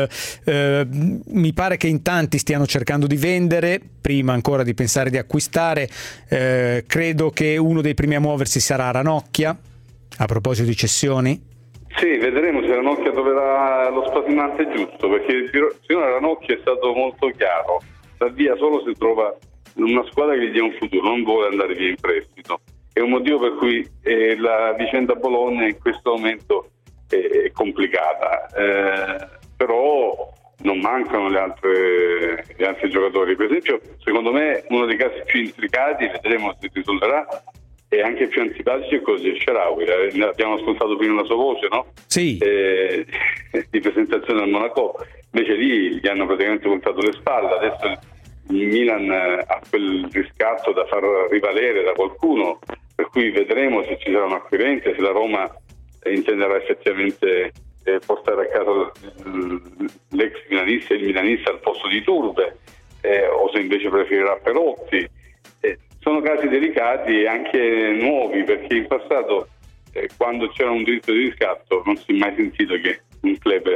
Mi pare che in tanti stiano cercando di vendere prima ancora di pensare di acquistare. Credo che uno dei primi a muoversi sarà Ranocchia, a proposito di cessioni. Sì, vedremo se Ranocchia troverà lo spasimante giusto, perché finora Ranocchia è stato molto chiaro: sta via solo se trova una squadra che gli dia un futuro, non vuole andare via in prestito. È un motivo per cui la vicenda Bologna in questo momento è complicata, però non mancano gli altri giocatori. Per esempio, secondo me uno dei casi più intricati, vedremo se risolverà, e anche più antipatici è quello di Shaarawy. Abbiamo ascoltato prima la sua voce, no? Sì. Di presentazione al Monaco, invece lì gli hanno praticamente voltato le spalle. Adesso il Milan ha quel riscatto da far rivalere da qualcuno, per cui vedremo se ci sarà un acquirente, se la Roma intenderà effettivamente portare a casa l'ex milanista e il milanista al posto di Turbe, o se invece preferirà Perotti. Sono casi delicati e anche nuovi, perché in passato quando c'era un diritto di riscatto non si è mai sentito che un club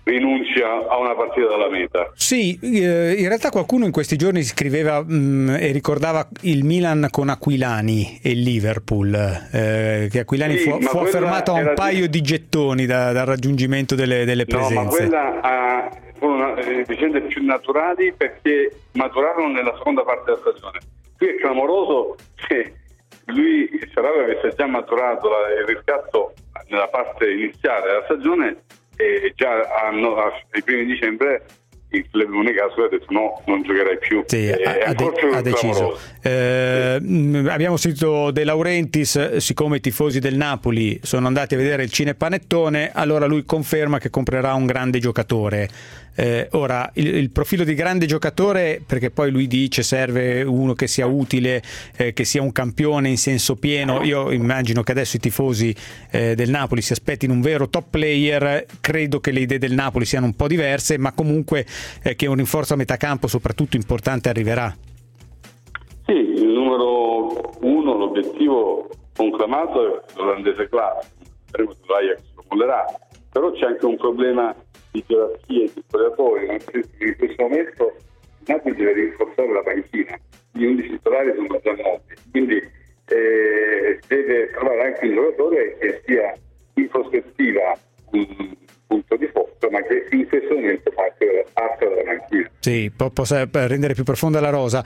rinuncia a una partita dalla meta. Sì, in realtà qualcuno in questi giorni scriveva e ricordava il Milan con Aquilani e il Liverpool, che Aquilani fu affermato a un paio di gettoni dal raggiungimento delle presenze. No, ma quella furono vicende più naturali perché maturarono nella seconda parte della stagione. Qui è clamoroso che lui e Sarabia avesse già maturato il riscatto nella parte iniziale della stagione e già ai primi di dicembre il club Monegasco ha detto no, non giocherai più. Sì, ha deciso. Abbiamo sentito De Laurentiis, siccome i tifosi del Napoli sono andati a vedere il Cinepanettone, allora lui conferma che comprerà un grande giocatore. Ora il profilo di grande giocatore, perché poi lui dice serve uno che sia utile, che sia un campione in senso pieno. Io immagino che adesso i tifosi del Napoli si aspettino un vero top player. Credo che le idee del Napoli siano un po' diverse, ma comunque che un rinforzo a metà campo soprattutto importante arriverà. Sì, il numero 1, l'obiettivo conclamato è l'olandese Klaas, vedremo se l'Ajax lo mollerà, però c'è anche un problema di gerarchia di spogliatori, nel senso che in questo momento il Napoli deve rinforzare la panchina, gli 11 titolari sono già molti, quindi deve trovare anche un giocatore che sia in prospettiva un punto di forza, ma che in questo momento parte dalla panchina. Sì, possa rendere più profonda la rosa.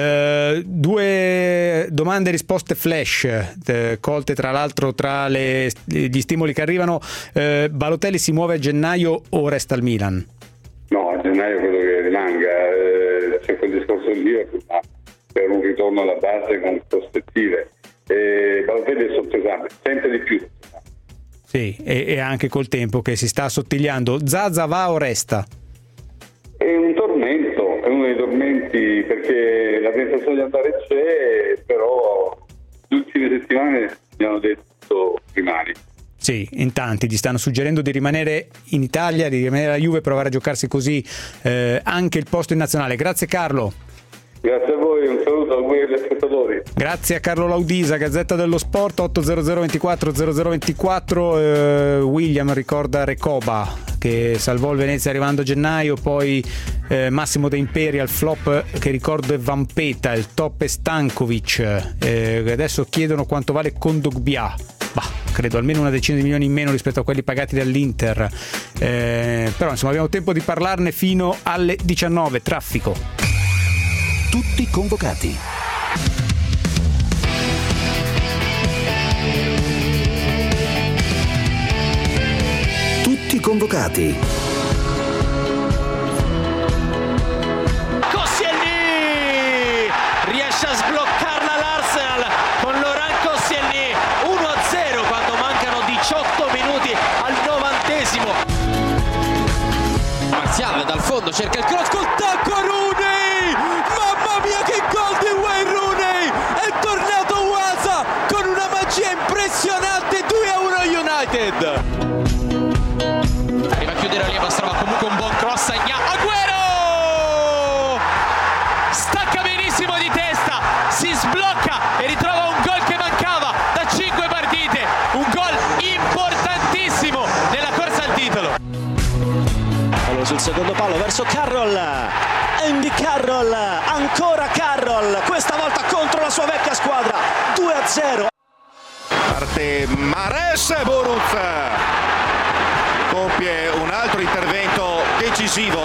2 domande e risposte flash, colte tra l'altro tra gli stimoli che arrivano. Balotelli si muove a gennaio o resta al Milan? No, a gennaio credo che rimanga. C'è quel discorso di Liverpool, ma per un ritorno alla base con prospettive. Balotelli è sotto esame, sempre di più. Sì, e anche col tempo che si sta assottigliando. Zaza va o resta? È un tormento, è uno dei tormenti, perché la tentazione di andare c'è, però le ultime settimane mi hanno detto rimani. Sì, in tanti gli stanno suggerendo di rimanere in Italia, di rimanere alla Juve, provare a giocarsi così anche il posto in nazionale. Grazie Carlo. Grazie a voi, un saluto a voi e agli ascoltatori. Grazie a Carlo Laudisa, Gazzetta dello Sport, 800240024. William ricorda Recoba che salvò il Venezia arrivando a gennaio, poi Massimo De Imperi al flop che ricordo è Vampeta, il top è Stankovic, adesso chiedono quanto vale Kondogbia. Credo almeno una decina di milioni in meno rispetto a quelli pagati dall'Inter, però insomma abbiamo tempo di parlarne fino alle 19. Traffico. Tutti convocati. Tutti convocati. Koscielny riesce a sbloccarla l'Arsenal con Laurent Koscielny, 1-0 quando mancano 18 minuti al 90esimo. Martial dal fondo cerca il cross col tacco a Rooney. Mamma mia che gol di Wayne Rooney! È tornato Wasa con una magia impressionante, 2-1 United. Arriva a chiudere la linea, trova comunque un buon cross a Agüero! Stacca benissimo di testa, si sblocca e ritrova un gol che mancava da 5 partite, un gol importantissimo nella corsa al titolo. Allora sul secondo palo verso Carroll. Andy Carroll, ancora Carroll, questa volta contro la sua vecchia squadra, 2-0. Parte Mares, Boruz compie un altro intervento decisivo.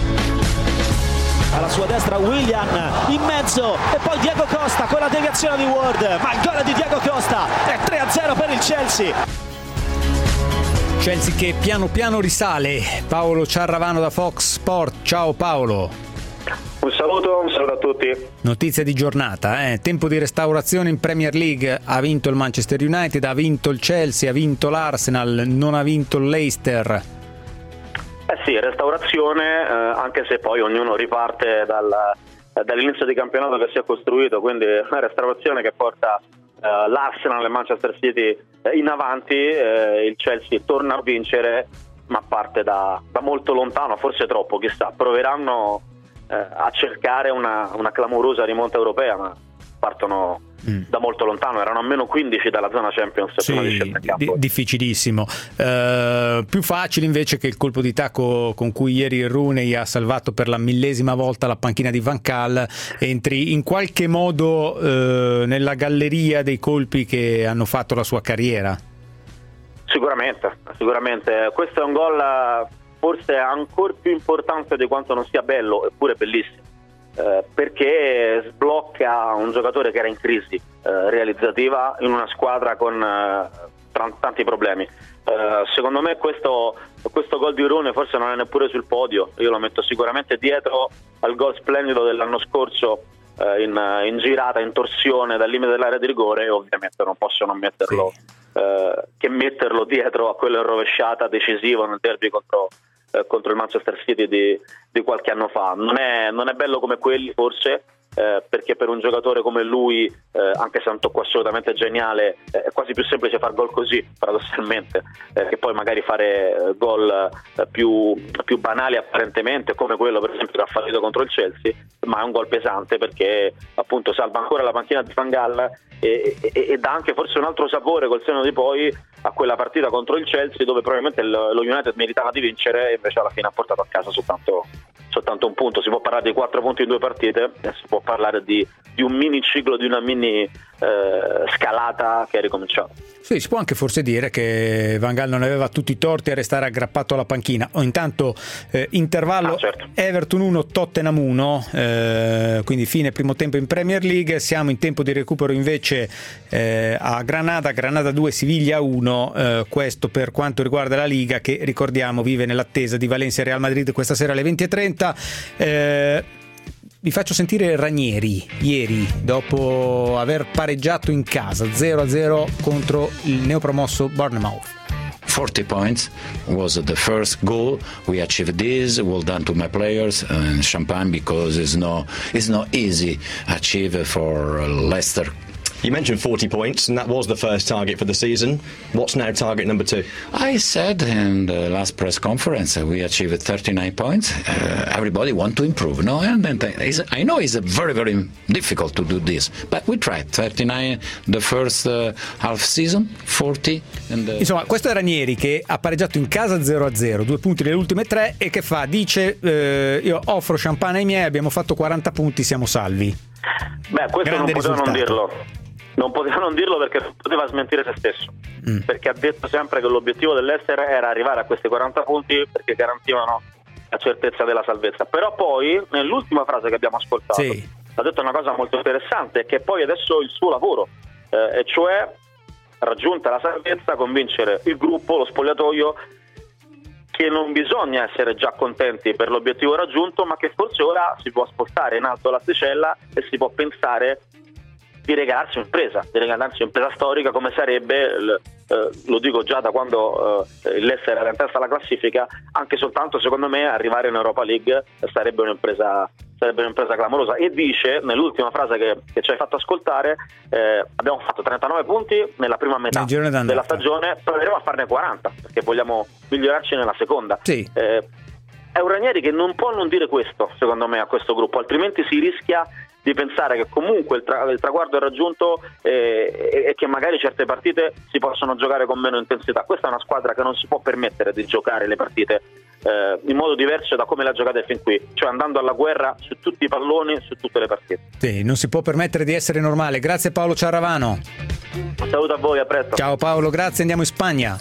Alla sua destra Willian, in mezzo, e poi Diego Costa con la deviazione di Ward, ma il gol di Diego Costa è 3-0 per il Chelsea. Chelsea che piano piano risale. Paolo Ciarravano da Fox Sport, ciao Paolo. Un saluto a tutti. Notizia di giornata, tempo di restaurazione in Premier League. Ha vinto il Manchester United, ha vinto il Chelsea, ha vinto l'Arsenal, non ha vinto il Leicester. Sì, restaurazione, anche se poi ognuno riparte dall'inizio di campionato che si è costruito, quindi una restaurazione che porta l'Arsenal e il Manchester City in avanti. Il Chelsea torna a vincere, ma parte da molto lontano, forse troppo, chissà. Proveranno a cercare una clamorosa rimonta europea, ma partono da molto lontano, erano a meno 15 dalla zona Champions prima di scendere in campo. Difficilissimo. Più facile invece che il colpo di tacco con cui ieri Rooney ha salvato per la 1000ª volta la panchina di Van Gaal, entri in qualche modo nella galleria dei colpi che hanno fatto la sua carriera. Sicuramente. Questo è un gol forse ancora più importante di quanto non sia bello, eppure bellissimo. Perché sblocca un giocatore che era in crisi realizzativa in una squadra con tanti problemi. Secondo me questo gol di Rooney forse non è neppure sul podio, io lo metto sicuramente dietro al gol splendido dell'anno scorso in girata, in torsione dal limite dell'area di rigore, e ovviamente non posso non metterlo che metterlo dietro a quello in rovesciata decisivo nel derby contro il Manchester City di qualche anno fa. Non è bello come quelli forse, perché per un giocatore come lui, anche se è un tocco assolutamente geniale, è quasi più semplice far gol così, paradossalmente, che poi magari fare gol più banali apparentemente, come quello per esempio che ha fallito contro il Chelsea, ma è un gol pesante perché appunto salva ancora la panchina di Van Gaal e dà anche forse un altro sapore col senno di poi a quella partita contro il Chelsea, dove probabilmente lo United meritava di vincere e invece alla fine ha portato a casa soltanto un punto. Si può parlare di 4 punti in 2 partite, si può parlare di un mini ciclo, di una mini scalata che è ricominciata. Sì, si può anche forse dire che Van Gaal non aveva tutti i torti a restare aggrappato alla panchina. Intanto intervallo certo. Everton 1, Tottenham 1, quindi fine primo tempo in Premier League. Siamo in tempo di recupero invece a Granada 2, Siviglia 1, questo per quanto riguarda la Liga, che ricordiamo vive nell'attesa di Valencia e Real Madrid questa sera alle 20:30. Vi faccio sentire Ranieri ieri, dopo aver pareggiato in casa 0-0 contro il neopromosso Bournemouth. 40 points was the first goal. We achieved this. Well done to my players and champagne, because it's not easy achieve for Leicester. You mentioned 40 points, and that was the first target for the season. What's now target number 2? I said in the last press conference we achieved 39 points. Everybody want to improve, no? And I know it's very, very difficult to do this, but we tried. 39 the first half season, 40. Insomma, questo è Ranieri che ha pareggiato in casa 0-0, 2 punti nelle ultime 3, e che dice io offro champagne ai miei, abbiamo fatto 40 punti, siamo salvi. Beh, questo grande non poteva risultato. non dirlo. Non poteva non dirlo perché non poteva smentire se stesso, perché ha detto sempre che l'obiettivo dell'Leicester era arrivare a questi 40 punti perché garantivano la certezza della salvezza. Però poi nell'ultima frase che abbiamo ascoltato ha detto una cosa molto interessante, che poi adesso il suo lavoro, e cioè, raggiunta la salvezza, convincere il gruppo, lo spogliatoio, che non bisogna essere già contenti per l'obiettivo raggiunto, ma che forse ora si può spostare in alto l'asticella e si può pensare di regalarsi un'impresa storica, come sarebbe, lo dico già da quando il Leicester era in testa alla classifica, anche soltanto secondo me arrivare in Europa League sarebbe un'impresa clamorosa. E dice nell'ultima frase che ci hai fatto ascoltare, abbiamo fatto 39 punti nella prima metà della stagione, proveremo a farne 40 perché vogliamo migliorarci nella seconda. È un Ranieri che non può non dire questo, secondo me, a questo gruppo, altrimenti si rischia di pensare che comunque il traguardo è raggiunto e che magari certe partite si possono giocare con meno intensità. Questa è una squadra che non si può permettere di giocare le partite in modo diverso da come le ha giocate fin qui, cioè andando alla guerra su tutti i palloni, su tutte le partite. Sì, non si può permettere di essere normale. Grazie Paolo Ciaravano. Un saluto a voi, a presto. Ciao Paolo, grazie, andiamo in Spagna.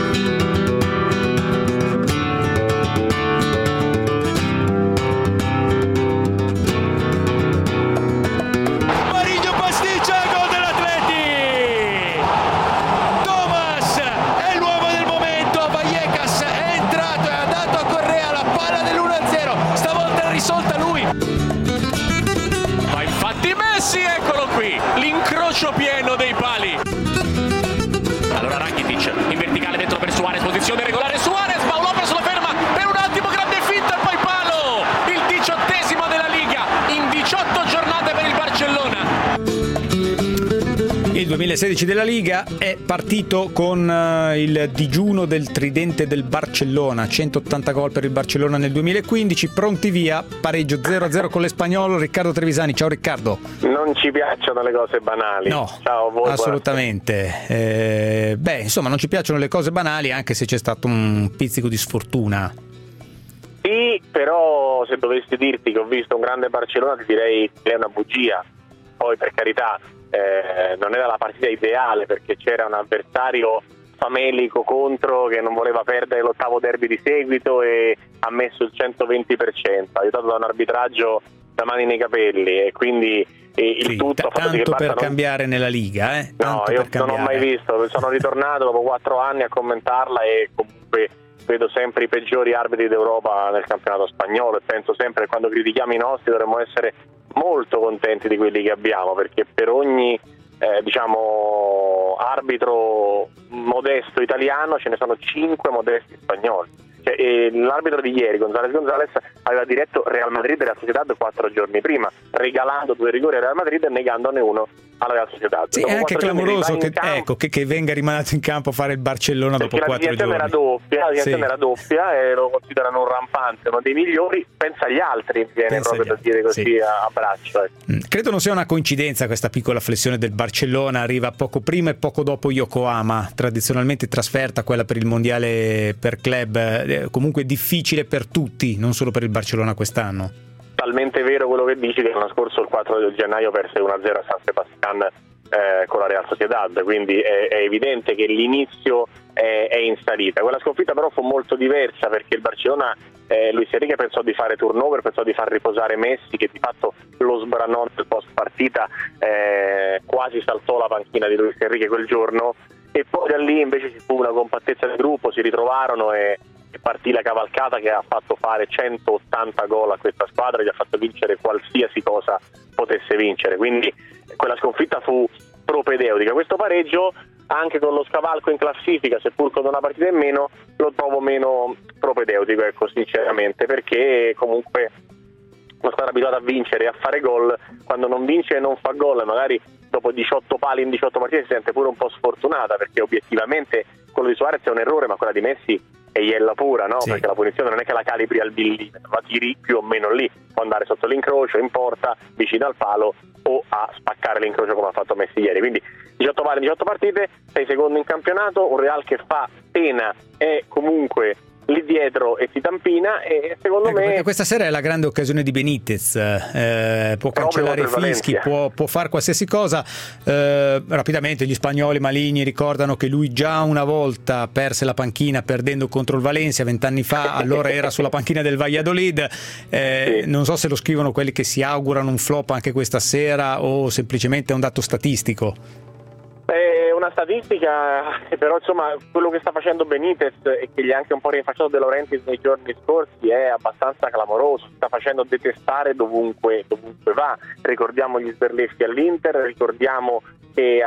Pieno dei pali. Allora Rakitic in verticale dentro per Suarez, posizione regolare Suarez, Paolo Lopez lo ferma per un attimo, grande finta e poi palo. Il 18° della Liga in 18 giornate per il Barcellona. Il 2016 della Liga è partito con il digiuno del tridente del Barcellona, 180 gol per il Barcellona nel 2015, pronti via, pareggio 0-0 con l'Espagnolo. Riccardo Trevisani, ciao Riccardo. Non ci piacciono le cose banali. No, ciao a voi, assolutamente. Insomma, non ci piacciono le cose banali, anche se c'è stato un pizzico di sfortuna. Sì, però se dovessi dirti che ho visto un grande Barcellona ti direi che è una bugia. Poi per carità non era la partita ideale perché c'era un avversario famelico contro che non voleva perdere l'8º derby di seguito e ha messo il 120%, aiutato da un arbitraggio da mani nei capelli, e quindi il tutto ha fatto tanto che per cambiare nella Liga, No, io non ho mai visto, sono ritornato dopo 4 anni a commentarla e comunque vedo sempre i peggiori arbitri d'Europa nel campionato spagnolo, e penso sempre che quando critichiamo i nostri dovremmo essere molto contenti di quelli che abbiamo, perché per ogni arbitro modesto italiano ce ne sono 5 modesti spagnoli. L'arbitro di ieri, González, aveva diretto Real Madrid e Real Sociedad 4 giorni prima, regalando 2 rigori a Real Madrid e negandone uno alla Real Sociedad. Sì, è anche clamoroso che venga rimandato in campo a fare il Barcellona dopo 4 giorni. La direzione era doppia e lo considerano un rampante, uno dei migliori. Pensa agli altri, viene proprio da dire così a braccio. Credo non sia una coincidenza questa piccola flessione del Barcellona, arriva poco prima e poco dopo Yokohama, tradizionalmente trasferta, quella per il mondiale per club, comunque difficile per tutti, non solo per il Barcellona quest'anno. Talmente vero quello che dici che l'anno scorso il 4 gennaio perse 1-0 a San Sebastián con la Real Sociedad, quindi è evidente che l'inizio è in salita. Quella sconfitta però fu molto diversa perché il Barcellona, Luis Enrique pensò di fare turnover, pensò di far riposare Messi, che di fatto lo sbranò nel post partita, quasi saltò la panchina di Luis Enrique quel giorno, e poi da lì invece ci fu una compattezza del gruppo, si ritrovarono e partì la cavalcata che ha fatto fare 180 gol a questa squadra, gli ha fatto vincere qualsiasi cosa potesse vincere, quindi quella sconfitta fu propedeutica. Questo pareggio, anche con lo scavalco in classifica, seppur con una partita in meno, lo trovo meno propedeutico, ecco, sinceramente, perché comunque una squadra abituata a vincere e a fare gol, quando non vince e non fa gol, magari dopo 18 pali in 18 partite si sente pure un po' sfortunata, perché obiettivamente quello di Suarez è un errore, ma quella di Messi è iella pura, no? Sì. Perché la punizione non è che la calibri al millimetro, la tiri più o meno lì, può andare sotto l'incrocio, in porta, vicino al palo, o a spaccare l'incrocio come ha fatto Messi ieri. Quindi 18 pali in 18 partite, 6 secondi in campionato, un Real che fa pena e comunque lì dietro e si tampina, e secondo me questa sera è la grande occasione di Benitez, può cancellare i fischi, può fare qualsiasi cosa. Rapidamente gli spagnoli maligni ricordano che lui già una volta perse la panchina perdendo contro il Valencia 20 anni fa, allora era sulla panchina del Valladolid. Non so se lo scrivono quelli che si augurano un flop anche questa sera o semplicemente è un dato statistico. È una statistica, però insomma quello che sta facendo Benitez e che gli ha anche un po' rinfacciato De Laurentiis nei giorni scorsi è abbastanza clamoroso, si sta facendo detestare dovunque va. Ricordiamo gli sberleffi all'Inter, ricordiamo che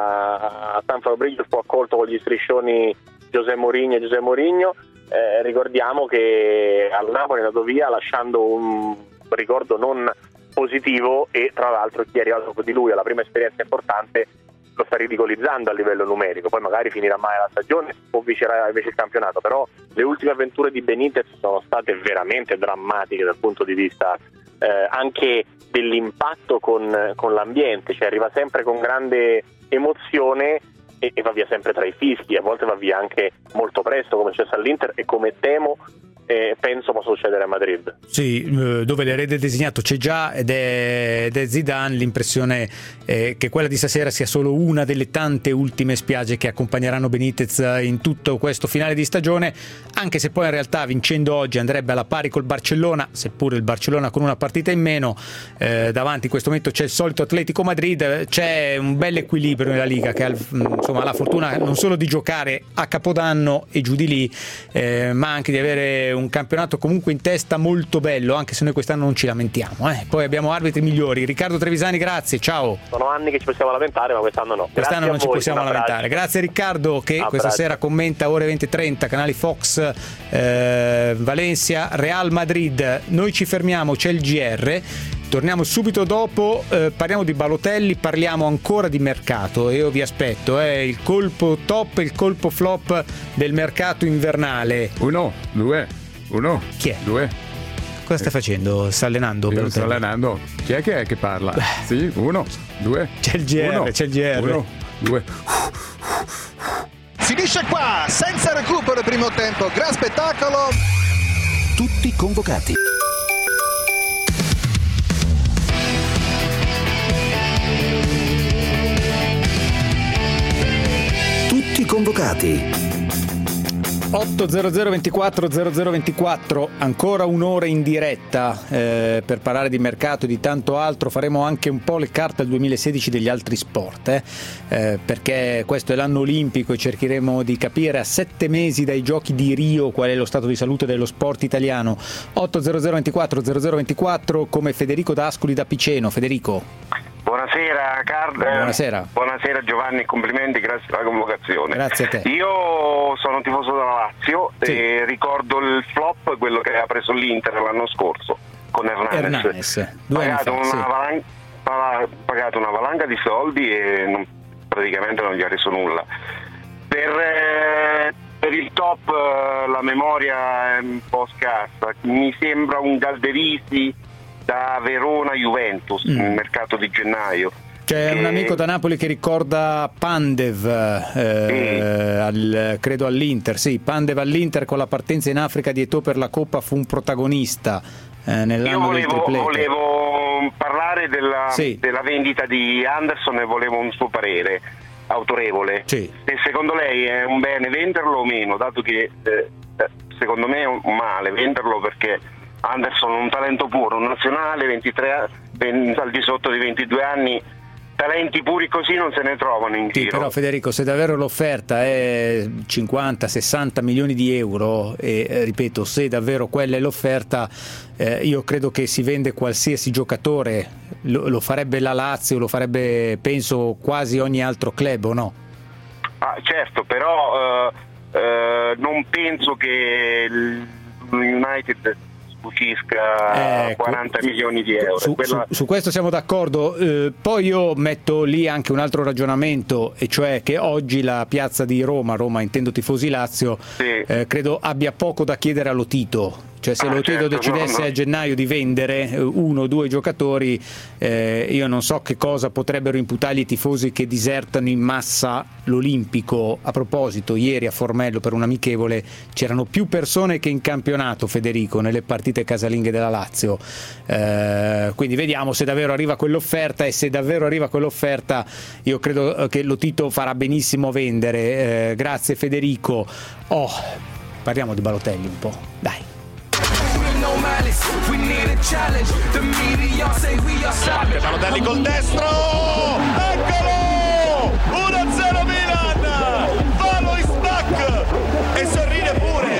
a Stamford Bridge fu accolto con gli striscioni José Mourinho, ricordiamo che al Napoli è andato via lasciando un ricordo non positivo, e tra l'altro chi è arrivato dopo di lui alla prima esperienza importante lo sta ridicolizzando a livello numerico. Poi magari finirà male la stagione o vincerà invece il campionato, però le ultime avventure di Benitez sono state veramente drammatiche dal punto di vista anche dell'impatto con l'ambiente, cioè arriva sempre con grande emozione e va via sempre tra i fischi, a volte va via anche molto presto, come è successo all'Inter e come temo penso possa succedere a Madrid. Sì, dove l'erede designato c'è già ed è Zidane. L'impressione è che quella di stasera sia solo una delle tante ultime spiagge che accompagneranno Benitez in tutto questo finale di stagione, anche se poi in realtà vincendo oggi andrebbe alla pari col Barcellona, seppure il Barcellona con una partita in meno. Davanti in questo momento c'è il solito Atletico Madrid, c'è un bel equilibrio nella Liga che ha la fortuna non solo di giocare a Capodanno e giù di lì, ma anche di avere un campionato comunque in testa molto bello, anche se noi quest'anno non ci lamentiamo. Poi abbiamo arbitri migliori. Riccardo Trevisani, grazie, ciao. Sono anni che ci possiamo lamentare, ma quest'anno no. Quest'anno non ci possiamo lamentare. Grazie Riccardo, che questa sera commenta ore 20:30, canali Fox, Valencia, Real Madrid. Noi ci fermiamo, c'è il GR. Torniamo subito dopo, parliamo di Balotelli, parliamo ancora di mercato e io vi aspetto, il colpo top e il colpo flop del mercato invernale. 1, 2, 1. Chi è? 2. Cosa stai facendo? Sta allenando? Io sto allenando. Chi è che parla? Sì, 1, 2. C'è il GR, c'è il GR. 1, 2. Finisce qua, senza recupero il primo tempo, gran spettacolo. Tutti convocati. Tutti convocati. 800 24 0024, ancora un'ora in diretta per parlare di mercato e di tanto altro. Faremo anche un po' le carte al 2016 degli altri sport, perché questo è l'anno olimpico e cercheremo di capire a 7 mesi dai giochi di Rio qual è lo stato di salute dello sport italiano. 800 24 0024, come Federico D'Ascoli da Piceno. Federico. Buonasera Carlo. Buonasera Giovanni, complimenti, grazie per la convocazione. Grazie a te. Io sono tifoso della Lazio e ricordo il flop, quello che aveva preso l'Inter l'anno scorso con Hernanes. Pagato una valanga di soldi e praticamente non gli ha reso nulla. Per il top la memoria è un po' scarsa, mi sembra un Galderisi da Verona Juventus nel mercato di gennaio. C'è un amico da Napoli che ricorda Pandev credo all'Inter. Sì, Pandev all'Inter con la partenza in Africa di Eto'o per la Coppa fu un protagonista nell'anno del triplete. Volevo parlare della vendita di Anderson e volevo un suo parere autorevole. Sì. Se secondo lei è un bene venderlo o meno, dato che secondo me è un male venderlo, perché Anderson è un talento puro, un nazionale, 23 al di sotto di 22 anni, talenti puri così non se ne trovano in giro. Però Federico, se davvero l'offerta è 50-60 milioni di euro e ripeto, se davvero quella è l'offerta, io credo che si vende qualsiasi giocatore, lo farebbe la Lazio, lo farebbe penso quasi ogni altro club, o no? Certo, però non penso che United spucisca 40 milioni di euro. Su questo siamo d'accordo. Poi io metto lì anche un altro ragionamento, e cioè che oggi la piazza di Roma intendo tifosi Lazio, credo abbia poco da chiedere a Lotito. Cioè se Lotito decidesse a gennaio di vendere 1 o 2 giocatori, io non so che cosa potrebbero imputargli i tifosi che disertano in massa l'Olimpico. A proposito, ieri a Formello per un amichevole c'erano più persone che in campionato, Federico, nelle partite casalinghe della Lazio, quindi vediamo se davvero arriva quell'offerta, e se davvero arriva quell'offerta io credo che Lotito farà benissimo a vendere. Grazie Federico. Parliamo di Balotelli un po', dai. Balotelli col destro, eccolo, 1-0 Milan, Balo is back e sorride pure.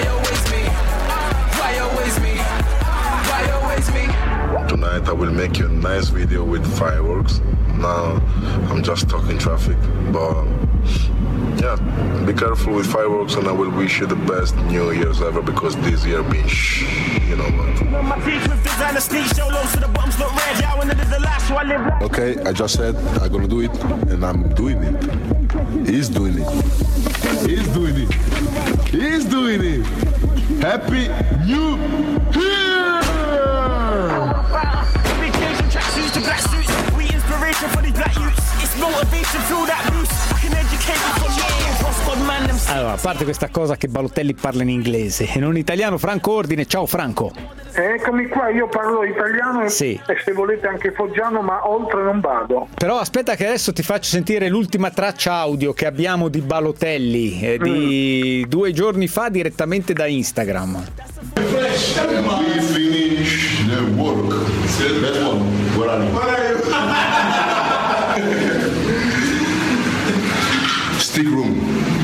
Tonight I will make you a nice video with fireworks. Now I'm just talking traffic, but yeah, be careful with fireworks, and I will wish you the best New Year's ever, because this year been you know what. Okay, I just said I'm gonna do it, and I'm doing it. He's doing it. He's doing it. He's doing it. Happy New Year! Allora, a parte questa cosa che Balotelli parla in inglese e non in italiano, Franco Ordine. Ciao Franco. Eccomi qua, io parlo italiano e se volete anche foggiano, ma oltre non vado. Però aspetta che adesso ti faccio sentire l'ultima traccia audio che abbiamo di Balotelli, di 2 giorni fa direttamente da Instagram. We finish the work. That one. Where are you? Stick room.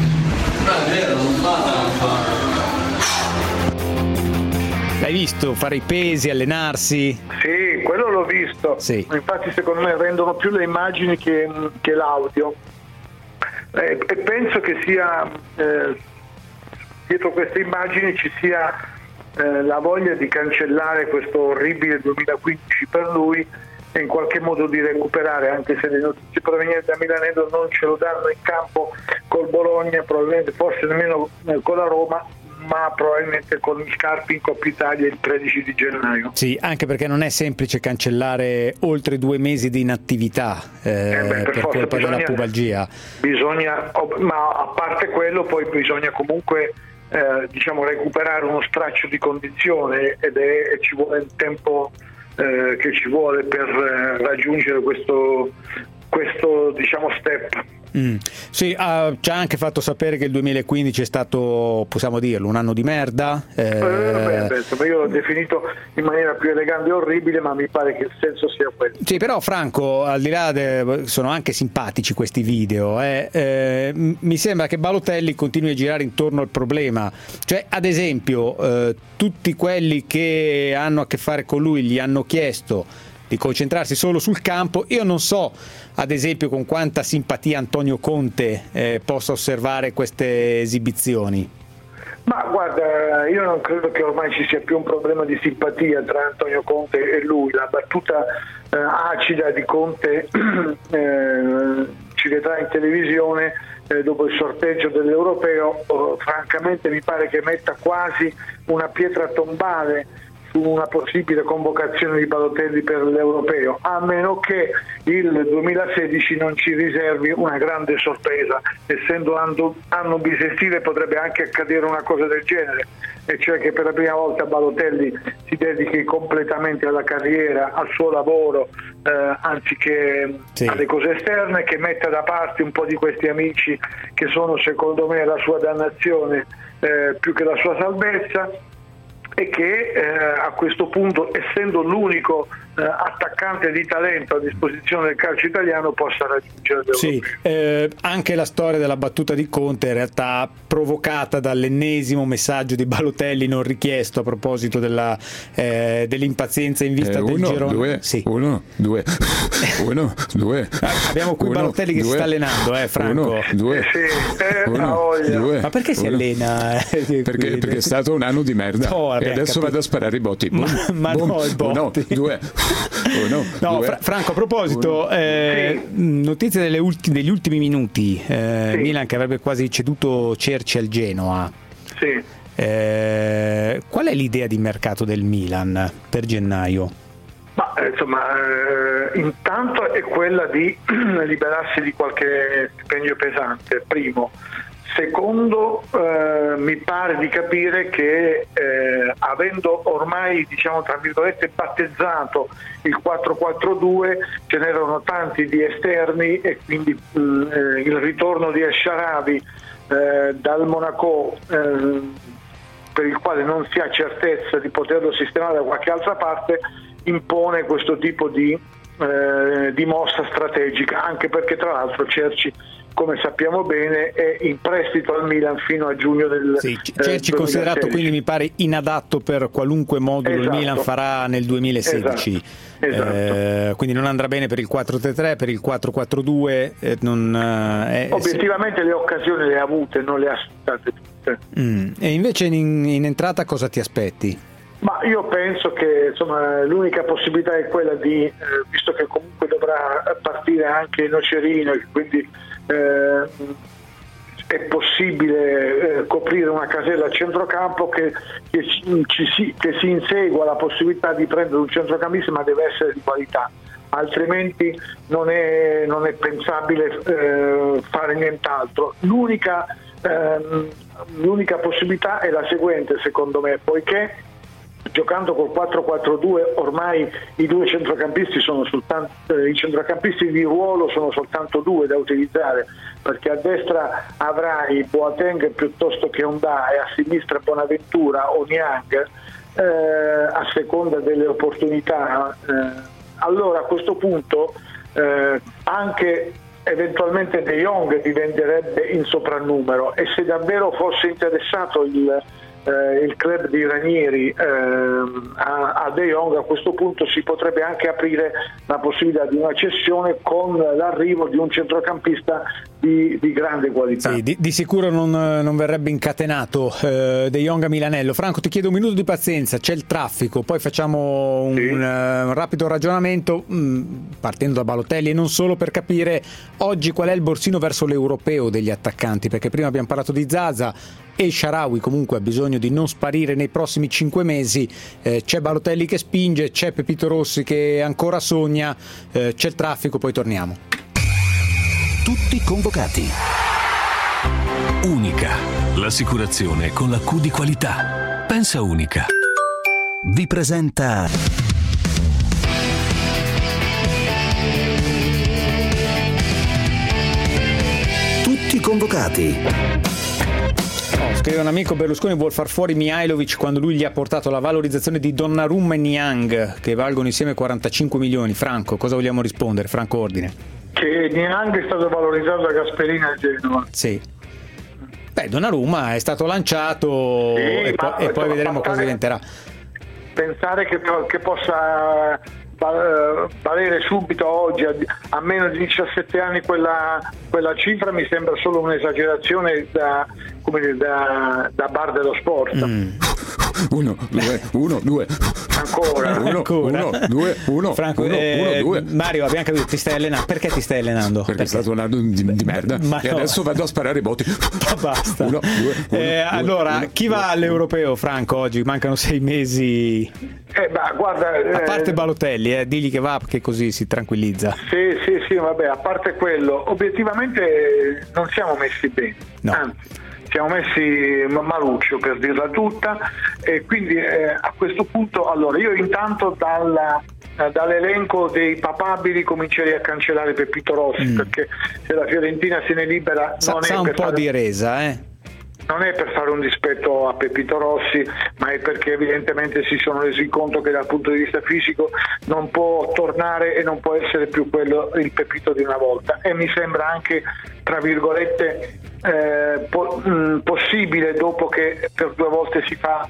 L'hai visto fare i pesi, allenarsi? Sì, quello l'ho visto. Sì. Infatti secondo me rendono più le immagini che l'audio. E penso che sia dietro queste immagini ci sia la voglia di cancellare questo orribile 2015 per lui e in qualche modo di recuperare, anche se le notizie provenienti da Milanello non ce lo danno in campo col Bologna, probabilmente forse nemmeno con la Roma, ma probabilmente con il Carpi in Coppa Italia il 13 di gennaio. Sì, anche perché non è semplice cancellare oltre 2 mesi di inattività per colpa della pubalgia. Ma a parte quello poi bisogna comunque recuperare uno straccio di condizione ed ci vuole il tempo che ci vuole per raggiungere questo step. Sì, ci ha anche fatto sapere che il 2015 è stato, possiamo dirlo, un anno di merda. Io l'ho definito in maniera più elegante e orribile, ma mi pare che il senso sia quello. Sì, però Franco, al di là sono anche simpatici questi video, mi sembra che Balotelli continui a girare intorno al problema, cioè ad esempio tutti quelli che hanno a che fare con lui gli hanno chiesto di concentrarsi solo sul campo. Io non so, ad esempio, con quanta simpatia Antonio Conte possa osservare queste esibizioni. Ma guarda, io non credo che ormai ci sia più un problema di simpatia tra Antonio Conte e lui. La battuta acida di Conte ci vedrà in televisione dopo il sorteggio dell'Europeo. Francamente mi pare che metta quasi una pietra tombale su una possibile convocazione di Balotelli per l'Europeo, a meno che il 2016 non ci riservi una grande sorpresa. Essendo anno bisestile potrebbe anche accadere una cosa del genere, e cioè che per la prima volta Balotelli si dedichi completamente alla carriera, al suo lavoro, anziché alle cose esterne, che metta da parte un po' di questi amici che sono secondo me la sua dannazione più che la sua salvezza, e che a questo punto, essendo l'unico attaccante di talento a disposizione del calcio italiano, possa raggiungere l'Europeo. Anche la storia della battuta di Conte in realtà provocata dall'ennesimo messaggio di Balotelli non richiesto a proposito dell'impazienza in vista del girone. Uno, due. Abbiamo qui Balotelli che si sta allenando, Franco. Due. Ma perché si allena? Perché è stato un anno di merda. E adesso vado a sparare i botti. No, i botti. Franco, a proposito, notizie degli ultimi minuti. Milan che avrebbe quasi ceduto Cerci al Genoa. Sì. Qual è l'idea di mercato del Milan per gennaio? Ma intanto è quella di liberarsi di qualche stipendio pesante, primo. Secondo, mi pare di capire che avendo ormai, tra virgolette, battezzato il 4-4-2, ce n'erano tanti di esterni, e quindi il ritorno di El Shaarawy dal Monaco, per il quale non si ha certezza di poterlo sistemare da qualche altra parte, impone questo tipo di mossa strategica, anche perché tra l'altro Cerci, come sappiamo bene, è in prestito al Milan fino a giugno del Cerci considerato quindi, mi pare, inadatto per qualunque modulo il Milan farà nel 2016. Esatto. Quindi non andrà bene per il 4-3-3, per il 4-4-2. Obiettivamente le occasioni le ha avute, non le ha sfruttate tutte. E invece in entrata cosa ti aspetti? Ma io penso che l'unica possibilità è quella di, visto che comunque dovrà partire anche Nocerino, quindi è possibile coprire una casella a centrocampo, che si insegua la possibilità di prendere un centrocampista, ma deve essere di qualità, altrimenti non è pensabile fare nient'altro. L'unica possibilità è la seguente, secondo me, poiché giocando col 4-4-2 ormai i due centrocampisti sono soltanto, i centrocampisti di ruolo sono soltanto due da utilizzare, perché a destra avrai Boateng piuttosto che Ondà e a sinistra Bonaventura o Niang, a seconda delle opportunità. Allora a questo punto anche eventualmente De Jong diventerebbe in soprannumero, e se davvero fosse interessato il il club di Ranieri a De Jong, a questo punto si potrebbe anche aprire la possibilità di una cessione con l'arrivo di un centrocampista di grande qualità. Sì, di sicuro non verrebbe incatenato De Jong a Milanello. Franco, ti chiedo un minuto di pazienza, c'è il traffico, poi facciamo un rapido ragionamento partendo da Balotelli e non solo, per capire oggi qual è il borsino verso l'europeo degli attaccanti, perché prima abbiamo parlato di Zaza e il Shaarawy comunque ha bisogno di non sparire nei prossimi 5 mesi, c'è Balotelli che spinge, c'è Pepito Rossi che ancora sogna, c'è il traffico, poi torniamo. Tutti convocati. Unica, l'assicurazione con la Q di qualità. Pensa Unica. Vi presenta Tutti convocati. Scrive un amico: Berlusconi vuol far fuori Mihajlovic quando lui gli ha portato la valorizzazione di Donnarumma e Niang, che valgono insieme 45 milioni. Franco, cosa vogliamo rispondere? Franco Ordine. Che Niang è stato valorizzato da Gasperini a Genova. Sì. Beh, Donnarumma è stato lanciato e poi vedremo cosa diventerà. Pensare che possa valere subito oggi a meno di 17 anni quella cifra mi sembra solo un'esagerazione da bar dello sport. 1, 2 ancora 1, 2 Franco, 1, 2. Mario, abbiamo capito, ti stai allenando. Perché ti stai allenando? Perché sta suonando di merda e adesso vado a sparare i botti. Basta. 1, 2 allora, chi va all'europeo, Franco, oggi? Mancano 6 mesi. Guarda, a parte Balotelli, digli che va, che così si tranquillizza. Sì, vabbè, a parte quello, obiettivamente non siamo messi bene. No. Anzi, siamo messi maluccio, per dirla tutta, e quindi a questo punto, allora, io intanto dall'elenco dei papabili comincerei a cancellare Pepito Rossi, perché se la Fiorentina se ne libera non è un per po' di resa, Non è per fare un dispetto a Pepito Rossi, ma è perché evidentemente si sono resi conto che dal punto di vista fisico non può tornare e non può essere più il Pepito di una volta, e mi sembra anche, tra virgolette, possibile, dopo che per 2 volte si fa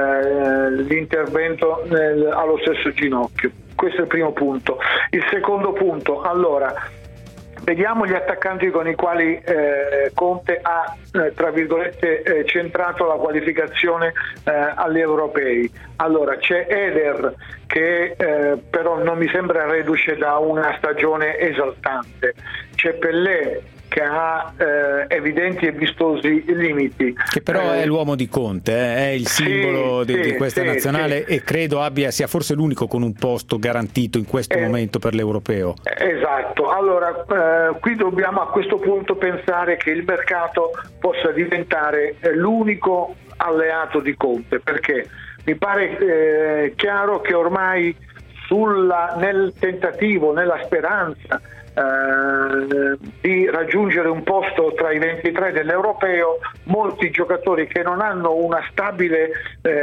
l'intervento allo stesso ginocchio. Questo è il primo punto. Il secondo punto, allora, vediamo gli attaccanti con i quali Conte ha, tra virgolette, centrato la qualificazione agli europei. Allora, c'è Eder che però non mi sembra reduce da una stagione esaltante, c'è Pellè che ha evidenti e vistosi limiti. Che però è l'uomo di Conte, è il simbolo di questa nazionale, e credo sia forse l'unico con un posto garantito in questo momento per l'europeo. Esatto, allora qui dobbiamo a questo punto pensare che il mercato possa diventare l'unico alleato di Conte, perché mi pare chiaro che ormai nel tentativo, nella speranza di raggiungere un posto tra i 23 dell'europeo, molti giocatori che non hanno uno stabile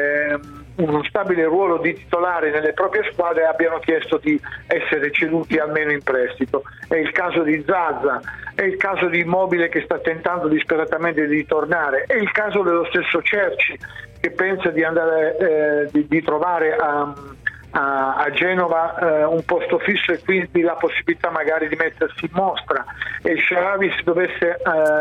ruolo di titolare nelle proprie squadre abbiano chiesto di essere ceduti almeno in prestito. È il caso di Zaza, è il caso di Immobile che sta tentando disperatamente di tornare, è il caso dello stesso Cerci che pensa di andare di trovare a Genova un posto fisso e quindi la possibilità magari di mettersi in mostra, e il Shaarawy, se dovesse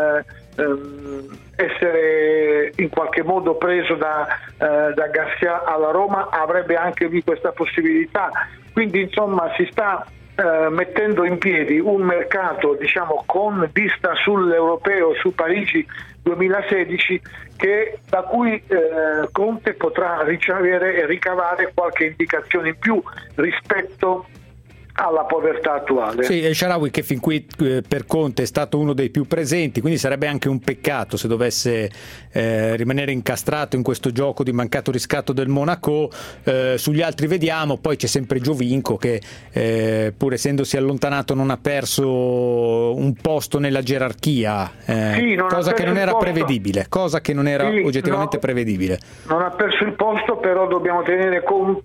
essere in qualche modo preso da Garcia alla Roma, avrebbe anche lui questa possibilità. Quindi insomma si sta mettendo in piedi un mercato, diciamo, con vista sull'europeo, su Parigi 2016, da cui Conte potrà ricevere e ricavare qualche indicazione in più rispetto alla povertà attuale. Sì, il Shaarawy che fin qui per Conte è stato uno dei più presenti, quindi sarebbe anche un peccato se dovesse rimanere incastrato in questo gioco di mancato riscatto del Monaco. Sugli altri vediamo, poi c'è sempre Giovinco che pur essendosi allontanato non ha perso un posto nella gerarchia, cosa che non era prevedibile, oggettivamente prevedibile. Non ha perso il posto, però dobbiamo tenere conto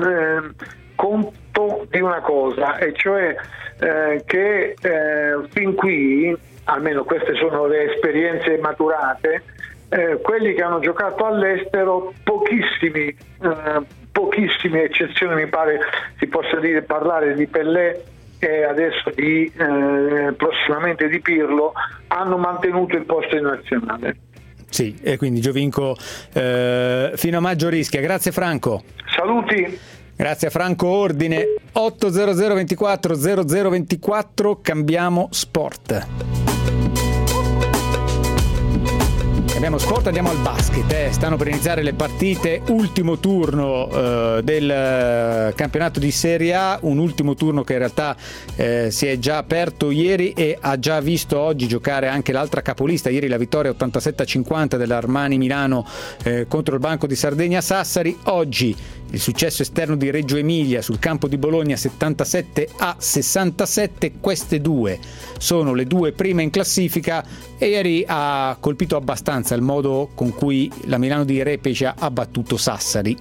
di una cosa, e cioè che fin qui, almeno queste sono le esperienze maturate, quelli che hanno giocato all'estero, pochissime eccezioni, mi pare si possa parlare di Pellè e adesso prossimamente di Pirlo, hanno mantenuto il posto in nazionale. Sì, e quindi Giovinco fino a maggio rischia. Grazie Franco. Saluti. Grazie a Franco Ordine. 800 24 0024, cambiamo sport. Abbiamo sport, andiamo al basket. Stanno per iniziare le partite, ultimo turno del campionato di Serie A, un ultimo turno che in realtà si è già aperto ieri e ha già visto oggi giocare anche l'altra capolista. Ieri la vittoria 87-50 dell'Armani Milano contro il Banco di Sardegna Sassari. Oggi il successo esterno di Reggio Emilia sul campo di Bologna 77-67. Queste due sono le due prime in classifica e ieri ha colpito abbastanza il modo con cui la Milano di Repecia ha battuto Sassari.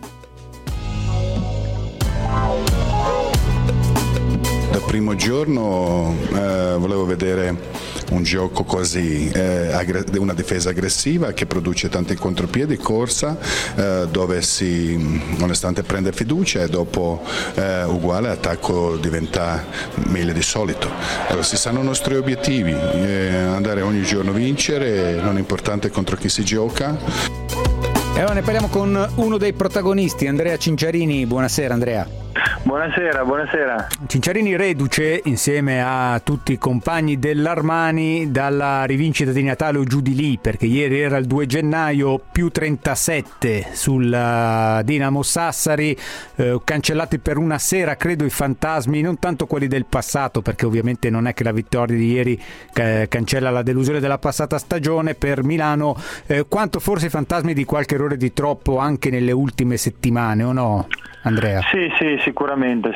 Dal primo giorno volevo vedere un gioco così, una difesa aggressiva che produce tanti contropiedi, corsa, dove si onestamente prende fiducia e dopo uguale attacco diventa meglio di solito. Si sanno i nostri obiettivi, andare ogni giorno a vincere, non è importante contro chi si gioca. E ora ne parliamo con uno dei protagonisti, Andrea Cinciarini. Buonasera Andrea. Buonasera. Cinciarini reduce insieme a tutti i compagni dell'Armani dalla rivincita di Natale o giù di lì, perché ieri era il 2 gennaio, più 37 sul Dinamo Sassari, cancellati per una sera credo i fantasmi, non tanto quelli del passato, perché ovviamente non è che la vittoria di ieri cancella la delusione della passata stagione per Milano, quanto forse i fantasmi di qualche errore di troppo anche nelle ultime settimane, o no Andrea? Sì, sicuramente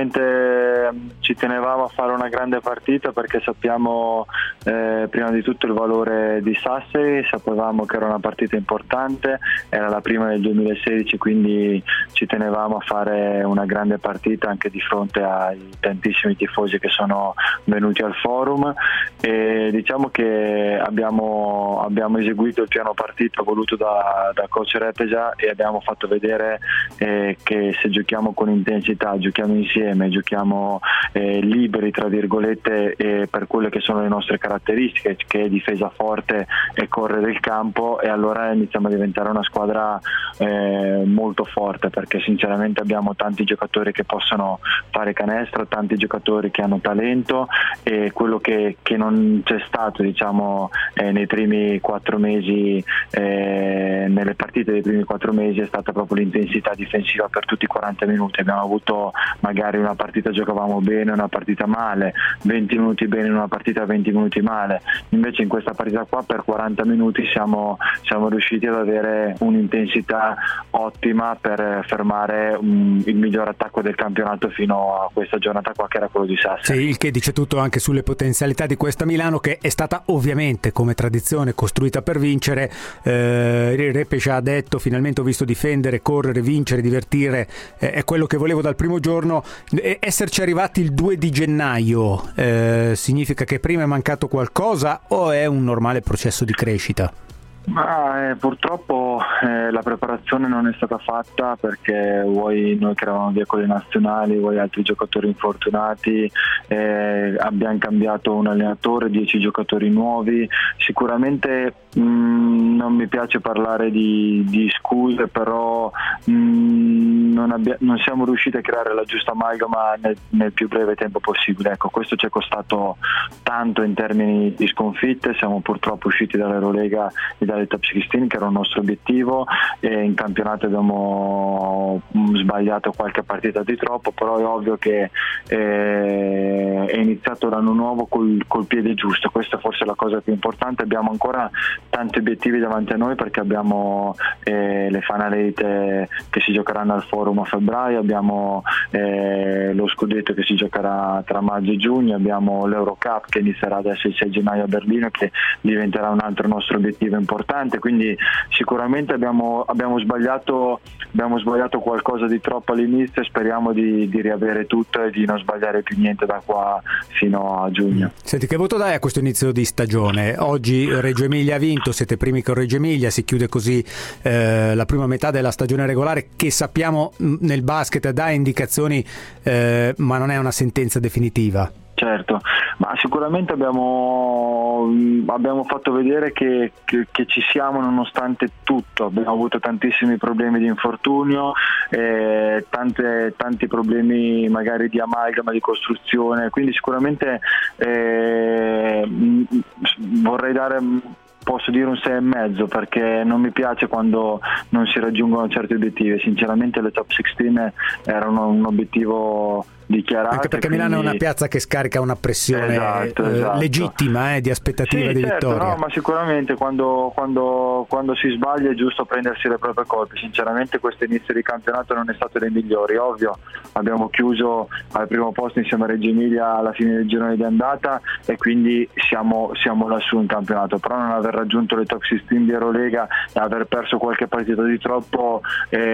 ci tenevamo a fare una grande partita perché sappiamo prima di tutto il valore di Sassari, sapevamo che era una partita importante, era la prima del 2016, quindi ci tenevamo a fare una grande partita anche di fronte ai tantissimi tifosi che sono venuti al forum, e diciamo che abbiamo eseguito il piano partita voluto da coach Repeja e abbiamo fatto vedere che se giochiamo con intensità, giochiamo insieme, giochiamo liberi tra virgolette per quelle che sono le nostre caratteristiche, che è difesa forte e correre il campo, e allora iniziamo a diventare una squadra molto forte, perché sinceramente abbiamo tanti giocatori che possono fare canestro, tanti giocatori che hanno talento, e quello che non c'è stato nei primi 4 mesi, nelle partite dei primi 4 mesi, è stata proprio l'intensità difensiva per tutti i 40 minuti. Abbiamo avuto magari una partita giocavamo bene, una partita male, 20 minuti bene in una partita, 20 minuti male. Invece in questa partita qua per 40 minuti siamo riusciti ad avere un'intensità ottima per fermare il miglior attacco del campionato fino a questa giornata qua, che era quello di Sassari. Sì, il che dice tutto anche sulle potenzialità di questa Milano, che è stata ovviamente come tradizione costruita per vincere. Repeja ha detto: finalmente ho visto difendere, correre, vincere, divertire, è quello che volevo dal primo giorno. Esserci arrivati il 2 di gennaio significa che prima è mancato qualcosa o è un normale processo di crescita? Purtroppo la preparazione non è stata fatta, perché vuoi noi che eravamo via con le nazionali, vuoi altri giocatori infortunati, abbiamo cambiato un allenatore, 10 giocatori nuovi. Sicuramente non mi piace parlare di scuse, però non siamo riusciti a creare la giusta amalgama nel più breve tempo possibile. Ecco, questo ci è costato tanto in termini di sconfitte. Siamo purtroppo usciti dall'Eurolega e dalle top 16, che era un nostro obiettivo, e in campionato abbiamo sbagliato qualche partita di troppo, però è ovvio che è iniziato l'anno nuovo col piede giusto. Questa forse è la cosa più importante. Abbiamo ancora tanti obiettivi davanti a noi, perché abbiamo le Final 8 che si giocheranno al forum a febbraio, abbiamo lo scudetto che si giocherà tra maggio e giugno, abbiamo l'Eurocup che inizierà adesso il 6 gennaio a Berlino, che diventerà un altro nostro obiettivo importante, importante, quindi sicuramente abbiamo sbagliato qualcosa di troppo all'inizio, speriamo di riavere tutto e di non sbagliare più niente da qua fino a giugno. Senti, che voto dai a questo inizio di stagione? Oggi Reggio Emilia ha vinto, siete primi con Reggio Emilia, si chiude così la prima metà della stagione regolare, che sappiamo nel basket dà indicazioni ma non è una sentenza definitiva. Certo, ma sicuramente abbiamo fatto vedere che ci siamo nonostante tutto. Abbiamo avuto tantissimi problemi di infortunio, tanti problemi magari di amalgama, di costruzione, quindi sicuramente vorrei posso dire un 6,5, perché non mi piace quando non si raggiungono certi obiettivi. Sinceramente le top 16 erano un obiettivo dichiarato. Anche perché Milano è una piazza che scarica una pressione esatto. legittima di aspettativa sì, di certo, vittoria. No, ma sicuramente quando si sbaglia è giusto prendersi le proprie colpe. Sinceramente questo inizio di campionato non è stato dei migliori, ovvio, abbiamo chiuso al primo posto insieme a Reggio Emilia alla fine del girone di andata e quindi siamo lassù in campionato, però non aver raggiunto le top 16 di Eurolega e aver perso qualche partita di troppo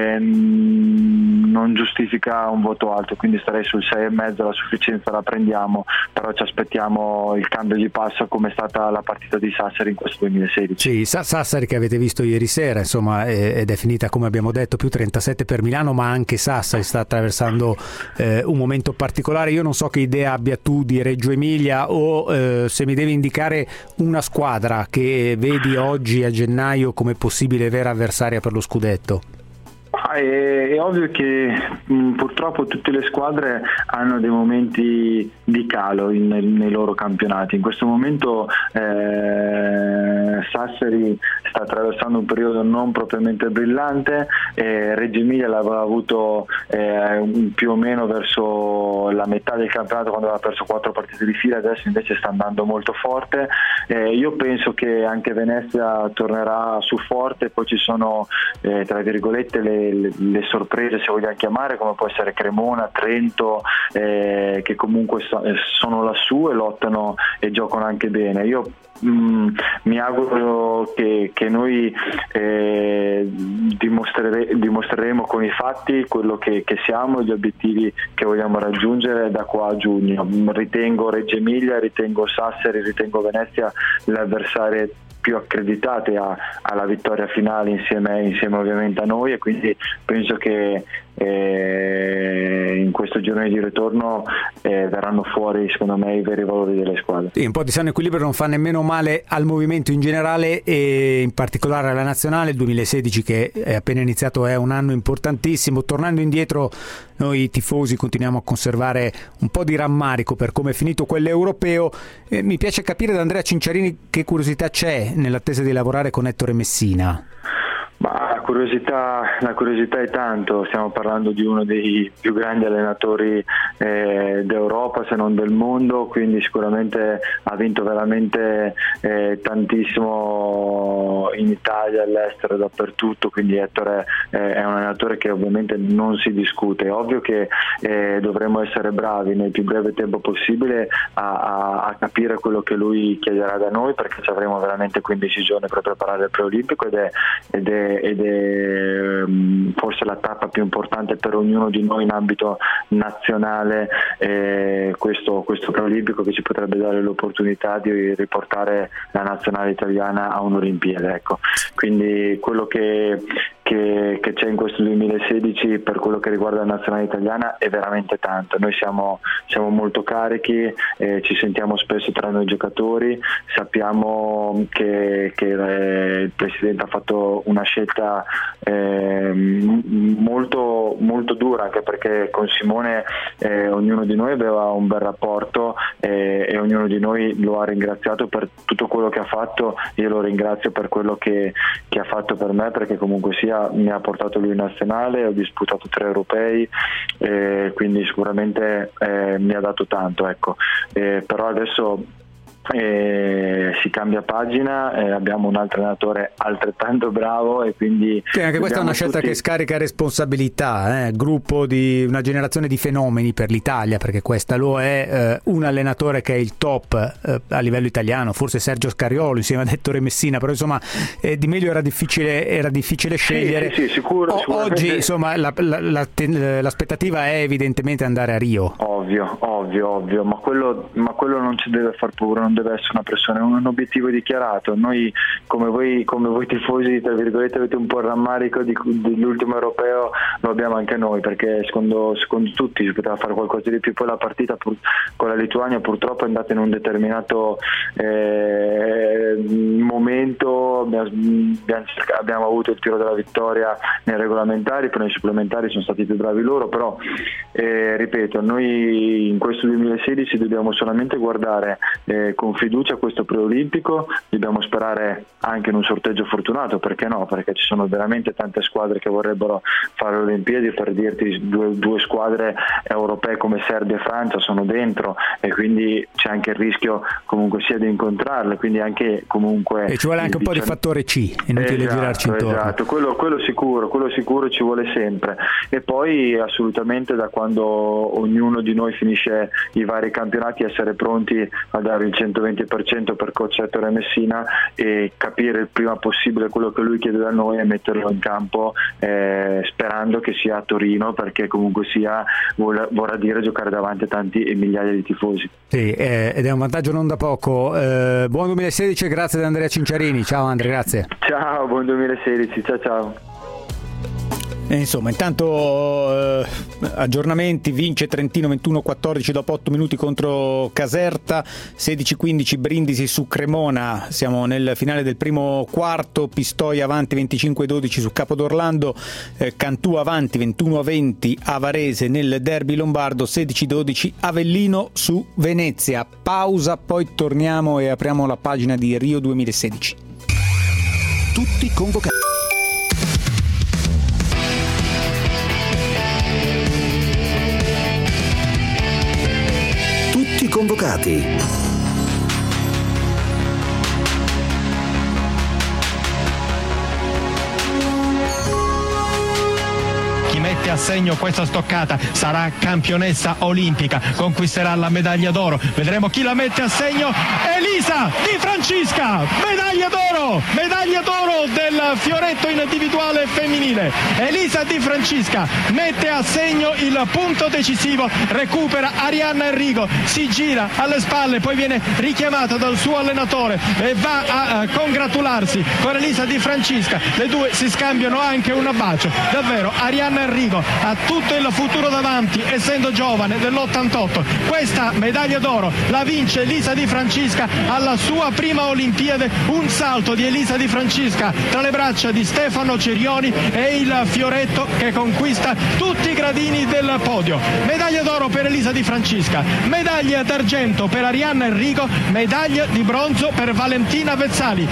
non giustifica un voto alto, quindi starei sul 6,5, la sufficienza la prendiamo, però ci aspettiamo il cambio di passo come è stata la partita di Sassari in questo 2016. Sì, Sassari che avete visto ieri sera, insomma, ed è finita come abbiamo detto più 37 per Milano, ma anche Sassari sta attraversando un momento particolare. Io non so che idea abbia tu di Reggio Emilia o se mi devi indicare una squadra che vedi oggi a gennaio come possibile vera avversaria per lo scudetto. È ovvio che purtroppo tutte le squadre hanno dei momenti di calo nei loro campionati. In questo momento Sassari sta attraversando un periodo non propriamente brillante, Reggio Emilia l'aveva avuto più o meno verso la metà del campionato quando aveva perso 4 partite di fila, adesso invece sta andando molto forte. Io penso che anche Venezia tornerà su forte, poi ci sono tra virgolette le sorprese, se vogliamo chiamare, come può essere Cremona, Trento, che comunque sono lassù e lottano e giocano anche bene. Io mi auguro che noi dimostreremo con i fatti quello che siamo e gli obiettivi che vogliamo raggiungere da qua a giugno. Ritengo Reggio Emilia, ritengo Sassari, ritengo Venezia le avversarie più accreditate alla vittoria finale insieme ovviamente a noi, e quindi penso che in questo girone di ritorno verranno fuori secondo me i veri valori delle squadre. Sì, un po' di sano equilibrio non fa nemmeno male al movimento in generale e in particolare alla nazionale. Il 2016 che è appena iniziato è un anno importantissimo. Tornando indietro, noi tifosi continuiamo a conservare un po' di rammarico per come è finito quell'europeo. Mi piace capire da Andrea Cinciarini che curiosità c'è nell'attesa di lavorare con Ettore Messina. Ma la curiosità è tanto, stiamo parlando di uno dei più grandi allenatori d'Europa se non del mondo, quindi sicuramente ha vinto veramente tantissimo in Italia, all'estero, dappertutto, quindi Ettore è un allenatore che ovviamente non si discute. È ovvio che dovremo essere bravi nel più breve tempo possibile a capire quello che lui chiederà da noi, perché ci avremo veramente 15 giorni per preparare il preolimpico ed è forse la tappa più importante per ognuno di noi in ambito nazionale, questo preolimpico che ci potrebbe dare l'opportunità di riportare la nazionale italiana a un'Olimpiade, ecco. Quindi quello che c'è in questo 2016 per quello che riguarda la nazionale italiana è veramente tanto. Noi siamo molto carichi, ci sentiamo spesso tra noi giocatori, sappiamo che il Presidente ha fatto una scelta molto, molto dura, anche perché con Simone ognuno di noi aveva un bel rapporto e ognuno di noi lo ha ringraziato per tutto quello che ha fatto. Io lo ringrazio per quello che ha fatto per me, perché comunque sia mi ha portato lui in nazionale, ho disputato 3 europei, quindi sicuramente mi ha dato tanto, ecco. Però adesso si cambia pagina, abbiamo un altro allenatore altrettanto bravo e quindi sì, anche questa è una scelta che scarica responsabilità, gruppo di una generazione di fenomeni per l'Italia, perché questa lo è, un allenatore che è il top a livello italiano, forse Sergio Scariolo insieme a Ettore Messina, però insomma Di Meglio era difficile scegliere. Sì, sicuro. Oggi insomma l'aspettativa è evidentemente andare a Rio. Ovvio, ma quello non ci deve far paura, non deve essere una pressione, è un obiettivo dichiarato. Noi come voi tifosi tra virgolette avete un po' il rammarico dell'ultimo europeo, lo abbiamo anche noi, perché secondo tutti si poteva fare qualcosa di più. Poi la partita con la Lituania purtroppo è andata in un determinato momento, abbiamo avuto il tiro della vittoria nei regolamentari, poi nei supplementari sono stati più bravi loro, però ripeto, noi in questo 2016 dobbiamo solamente guardare con fiducia questo preolimpico, dobbiamo sperare anche in un sorteggio fortunato, perché no? Perché ci sono veramente tante squadre che vorrebbero fare le Olimpiadi, per dirti due squadre europee come Serbia e Francia sono dentro, e quindi c'è anche il rischio comunque sia di incontrarle, quindi anche comunque e ci vuole anche un po' di fattore C, inutile girarci intorno. Esatto, quello sicuro ci vuole sempre, e poi assolutamente da quando ognuno di noi finisce i vari campionati essere pronti a dare il 120% per coach Ettore Messina e capire il prima possibile quello che lui chiede da noi e metterlo in campo, sperando che sia a Torino, perché comunque sia vorrà dire giocare davanti a tanti e migliaia di tifosi. Sì, ed è un vantaggio non da poco. Buon 2016 e grazie ad Andrea Cinciarini. Ciao Andrea, grazie. Ciao, buon 2016, ciao. Insomma, intanto aggiornamenti: vince Trentino 21-14 dopo 8 minuti contro Caserta, 16-15 Brindisi su Cremona, siamo nel finale del primo quarto, Pistoia avanti 25-12 su Capodorlando, Cantù avanti 21-20 a Varese nel derby lombardo, 16-12 Avellino su Venezia. Pausa, poi torniamo e apriamo la pagina di Rio 2016. Tutti convocati. Convocati. Chi mette a segno questa stoccata sarà campionessa olimpica, conquisterà la medaglia d'oro. Vedremo chi la mette a segno. Elisa Di Francisca, medaglia d'oro del fioretto individuale femminile. Elisa Di Francisca mette a segno il punto decisivo, recupera Arianna Enrico, si gira alle spalle, poi viene richiamata dal suo allenatore e va a congratularsi con Elisa Di Francisca. Le due si scambiano anche un bacio. Davvero Arianna Enrico ha tutto il futuro davanti, essendo giovane, dell'88. Questa medaglia d'oro la vince Elisa Di Francisca alla sua prima Olimpiade, un salto di Elisa Di Francisca tra le braccia di Stefano Cerioni e il fioretto che conquista tutti i gradini del podio. Medaglia d'oro per Elisa Di Francisca, medaglia d'argento per Arianna Enrico, medaglia di bronzo per Valentina Vezzali.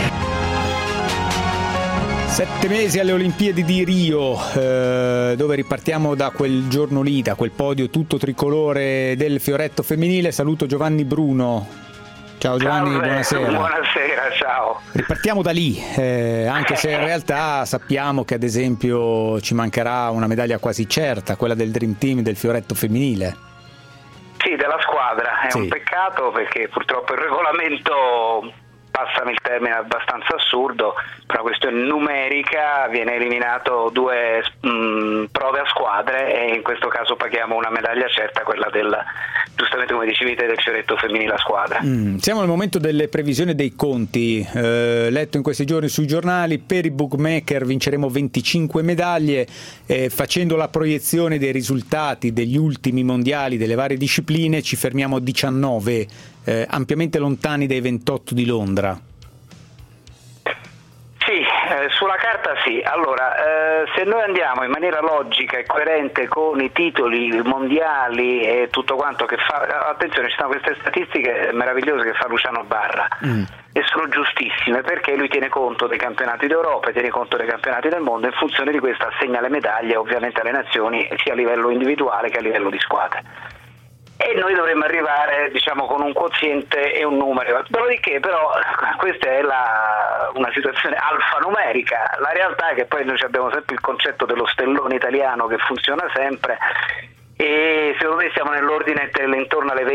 7 mesi alle Olimpiadi di Rio, dove ripartiamo da quel giorno lì, da quel podio tutto tricolore del fioretto femminile. Saluto Giovanni Bruno. Ciao Giovanni, ciao, buonasera. Buonasera, ciao. Ripartiamo da lì, anche se in realtà sappiamo che ad esempio ci mancherà una medaglia quasi certa, quella del Dream Team del fioretto femminile. Sì, della squadra, è un peccato perché purtroppo il regolamento, passami il termine abbastanza assurdo, per una questione numerica viene eliminato 2 prove a squadre e in questo caso paghiamo una medaglia certa, quella del, giustamente come dicevi te, del fioretto femminile a squadra. Siamo nel momento delle previsioni dei conti, letto in questi giorni sui giornali, per i bookmaker vinceremo 25 medaglie, facendo la proiezione dei risultati degli ultimi mondiali delle varie discipline ci fermiamo a 19, ampiamente lontani dai 28 di Londra. Sì, sulla carta sì. Allora, se noi andiamo in maniera logica e coerente con i titoli mondiali e tutto quanto che fa, attenzione, ci sono queste statistiche meravigliose che fa Luciano Barra e sono giustissime, perché lui tiene conto dei campionati d'Europa e tiene conto dei campionati del mondo, e in funzione di questo assegna le medaglie ovviamente alle nazioni sia a livello individuale che a livello di squadra. e noi dovremmo arrivare, diciamo, con un quoziente e un numero. Dopodiché però questa è una situazione alfanumerica. La realtà è che poi noi abbiamo sempre il concetto dello stellone italiano che funziona sempre, e secondo me siamo nell'ordine intorno alle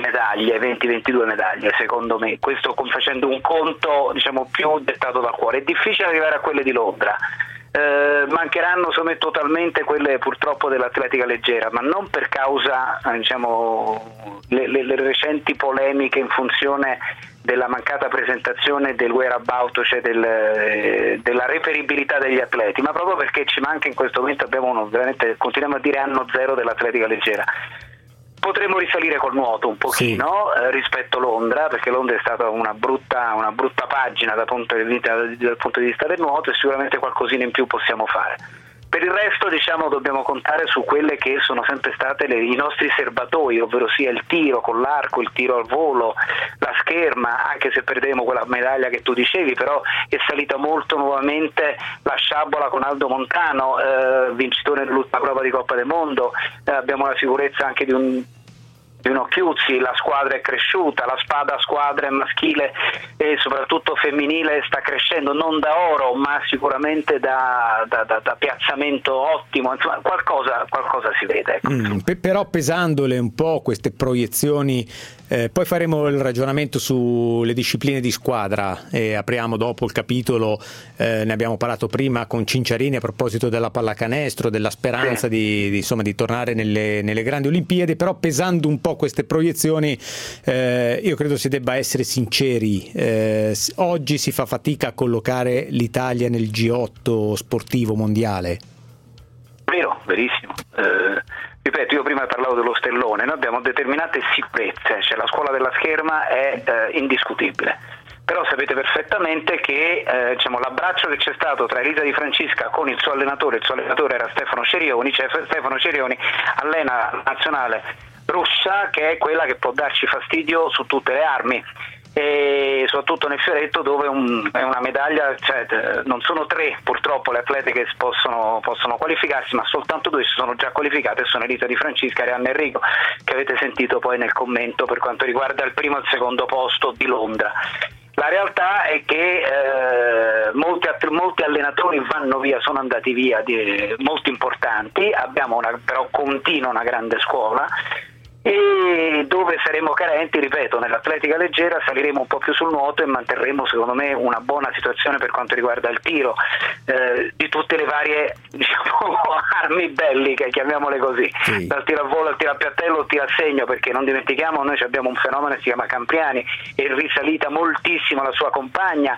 20-22 medaglie, secondo me, questo facendo un conto, diciamo, più dettato dal cuore. È difficile arrivare a quelle di Londra. Mancheranno secondo me totalmente quelle purtroppo dell'atletica leggera, ma non per causa, diciamo, le recenti polemiche in funzione della mancata presentazione del whereabout, cioè della reperibilità degli atleti, ma proprio perché ci manca in questo momento, abbiamo veramente, continuiamo a dire, anno zero dell'atletica leggera. Potremmo risalire col nuoto un pochino, sì, rispetto a Londra, perché Londra è stata una brutta pagina dal punto di vista del nuoto, e sicuramente qualcosina in più possiamo fare. Per il resto, diciamo, dobbiamo contare su quelle che sono sempre state i nostri serbatoi, ovvero sia il tiro con l'arco, il tiro al volo, la scherma, anche se perdemmo quella medaglia che tu dicevi, però è salita molto nuovamente la sciabola con Aldo Montano, vincitore dell'ultima prova di Coppa del Mondo. Abbiamo la sicurezza anche di un Occhiuzzi, la squadra è cresciuta, la spada squadra maschile e soprattutto femminile sta crescendo, non da oro ma sicuramente da piazzamento ottimo, insomma qualcosa si vede, ecco. Però pesandole un po' queste proiezioni, poi faremo il ragionamento sulle discipline di squadra e apriamo dopo il capitolo, ne abbiamo parlato prima con Cinciarini a proposito della pallacanestro, della speranza di tornare nelle grandi Olimpiadi, però pesando un po' queste proiezioni, io credo si debba essere sinceri, oggi si fa fatica a collocare l'Italia nel G8 sportivo mondiale. Vero, verissimo. Ripeto, io prima parlavo dello stellone, noi abbiamo determinate sicurezze, cioè la scuola della scherma è indiscutibile, però sapete perfettamente che diciamo, l'abbraccio che c'è stato tra Elisa Di Francisca con il suo allenatore era Stefano Cerioni, cioè Stefano Cerioni allena la nazionale russa, che è quella che può darci fastidio su tutte le armi, e soprattutto nel fioretto, dove è una medaglia, cioè, non sono 3 purtroppo le atlete che possono qualificarsi, ma soltanto 2 si sono già qualificate, sono Elisa Di Francisca e Arianna Enrico, che avete sentito poi nel commento per quanto riguarda il primo e il secondo posto di Londra. La realtà è che molti allenatori vanno via, sono andati via, molto importanti, abbiamo però continua una grande scuola, e dove saremo carenti, ripeto, nell'atletica leggera saliremo un po' più sul nuoto e manterremo secondo me una buona situazione per quanto riguarda il tiro, di tutte le varie, diciamo, armi belliche, chiamiamole così, sì, dal tiro a volo al tiro a piattello al tiro a segno, perché non dimentichiamo, noi abbiamo un fenomeno che si chiama Campriani, è risalita moltissimo la sua compagna,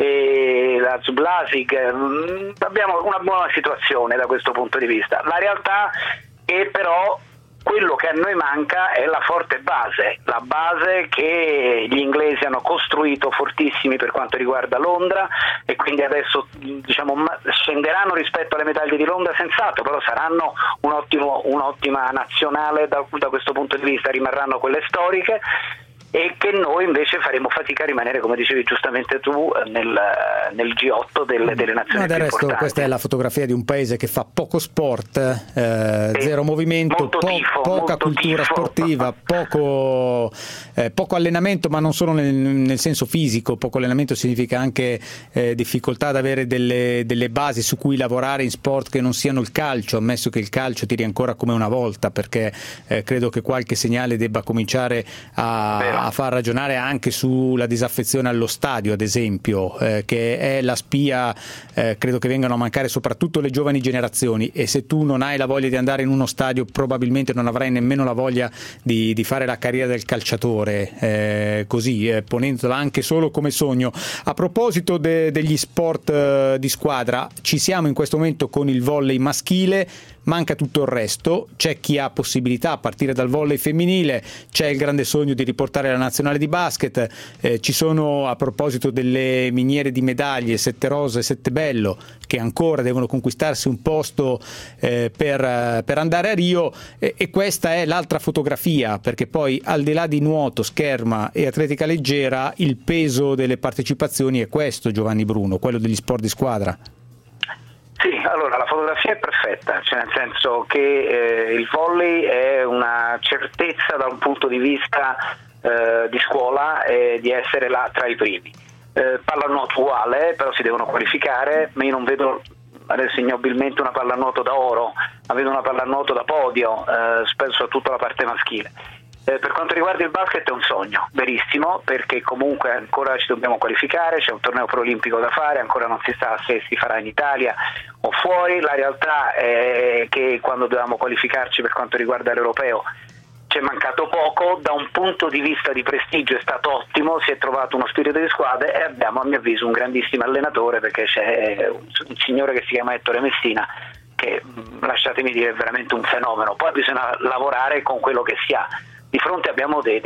la Zublasik, abbiamo una buona situazione da questo punto di vista. La realtà è però quello che a noi manca è la forte base, la base che gli inglesi hanno costruito fortissimi per quanto riguarda Londra, e quindi adesso, diciamo, scenderanno rispetto alle medaglie di Londra senz'altro, però saranno un'ottima nazionale da questo punto di vista, rimarranno quelle storiche, e che noi invece faremo fatica a rimanere, come dicevi giustamente tu, nel G8 delle nazioni più importanti. Questa è la fotografia di un paese che fa poco sport, zero movimento, poca cultura sportiva, poco allenamento, ma non solo nel senso fisico. Poco allenamento significa anche difficoltà ad avere delle basi su cui lavorare in sport che non siano il calcio, ammesso che il calcio tiri ancora come una volta, perché credo che qualche segnale debba cominciare a far ragionare anche sulla disaffezione allo stadio, ad esempio, che è la spia, credo che vengano a mancare soprattutto le giovani generazioni, e se tu non hai la voglia di andare in uno stadio probabilmente non avrai nemmeno la voglia di fare la carriera del calciatore, così, ponendola anche solo come sogno. A proposito degli sport di squadra, ci siamo in questo momento con il volley maschile, manca tutto il resto, c'è chi ha possibilità a partire dal volley femminile, c'è il grande sogno di riportare la nazionale di basket, ci sono, a proposito delle miniere di medaglie, Setterosa e Settebello, che ancora devono conquistarsi un posto per andare a Rio, e questa è l'altra fotografia, perché poi al di là di nuoto, scherma e atletica leggera, il peso delle partecipazioni è questo, Giovanni Bruno, quello degli sport di squadra. Sì, allora la fotografia è perfetta, cioè nel senso che il volley è una certezza da un punto di vista di scuola di essere là tra i primi. Pallanuoto uguale, però si devono qualificare, ma io non vedo adesso ignobilmente una pallanuoto da oro, ma vedo una pallanuoto da podio, soprattutto la parte maschile. Per quanto riguarda il basket è un sogno, verissimo, perché comunque ancora ci dobbiamo qualificare, c'è un torneo preolimpico da fare, ancora non si sa se si farà in Italia o fuori. La realtà è che quando dovevamo qualificarci per quanto riguarda l'europeo c'è mancato poco, da un punto di vista di prestigio è stato ottimo, si è trovato uno spirito di squadra e abbiamo a mio avviso un grandissimo allenatore, perché c'è un signore che si chiama Ettore Messina che, lasciatemi dire, è veramente un fenomeno. Poi bisogna lavorare con quello che si ha. Di fronte abbiamo dei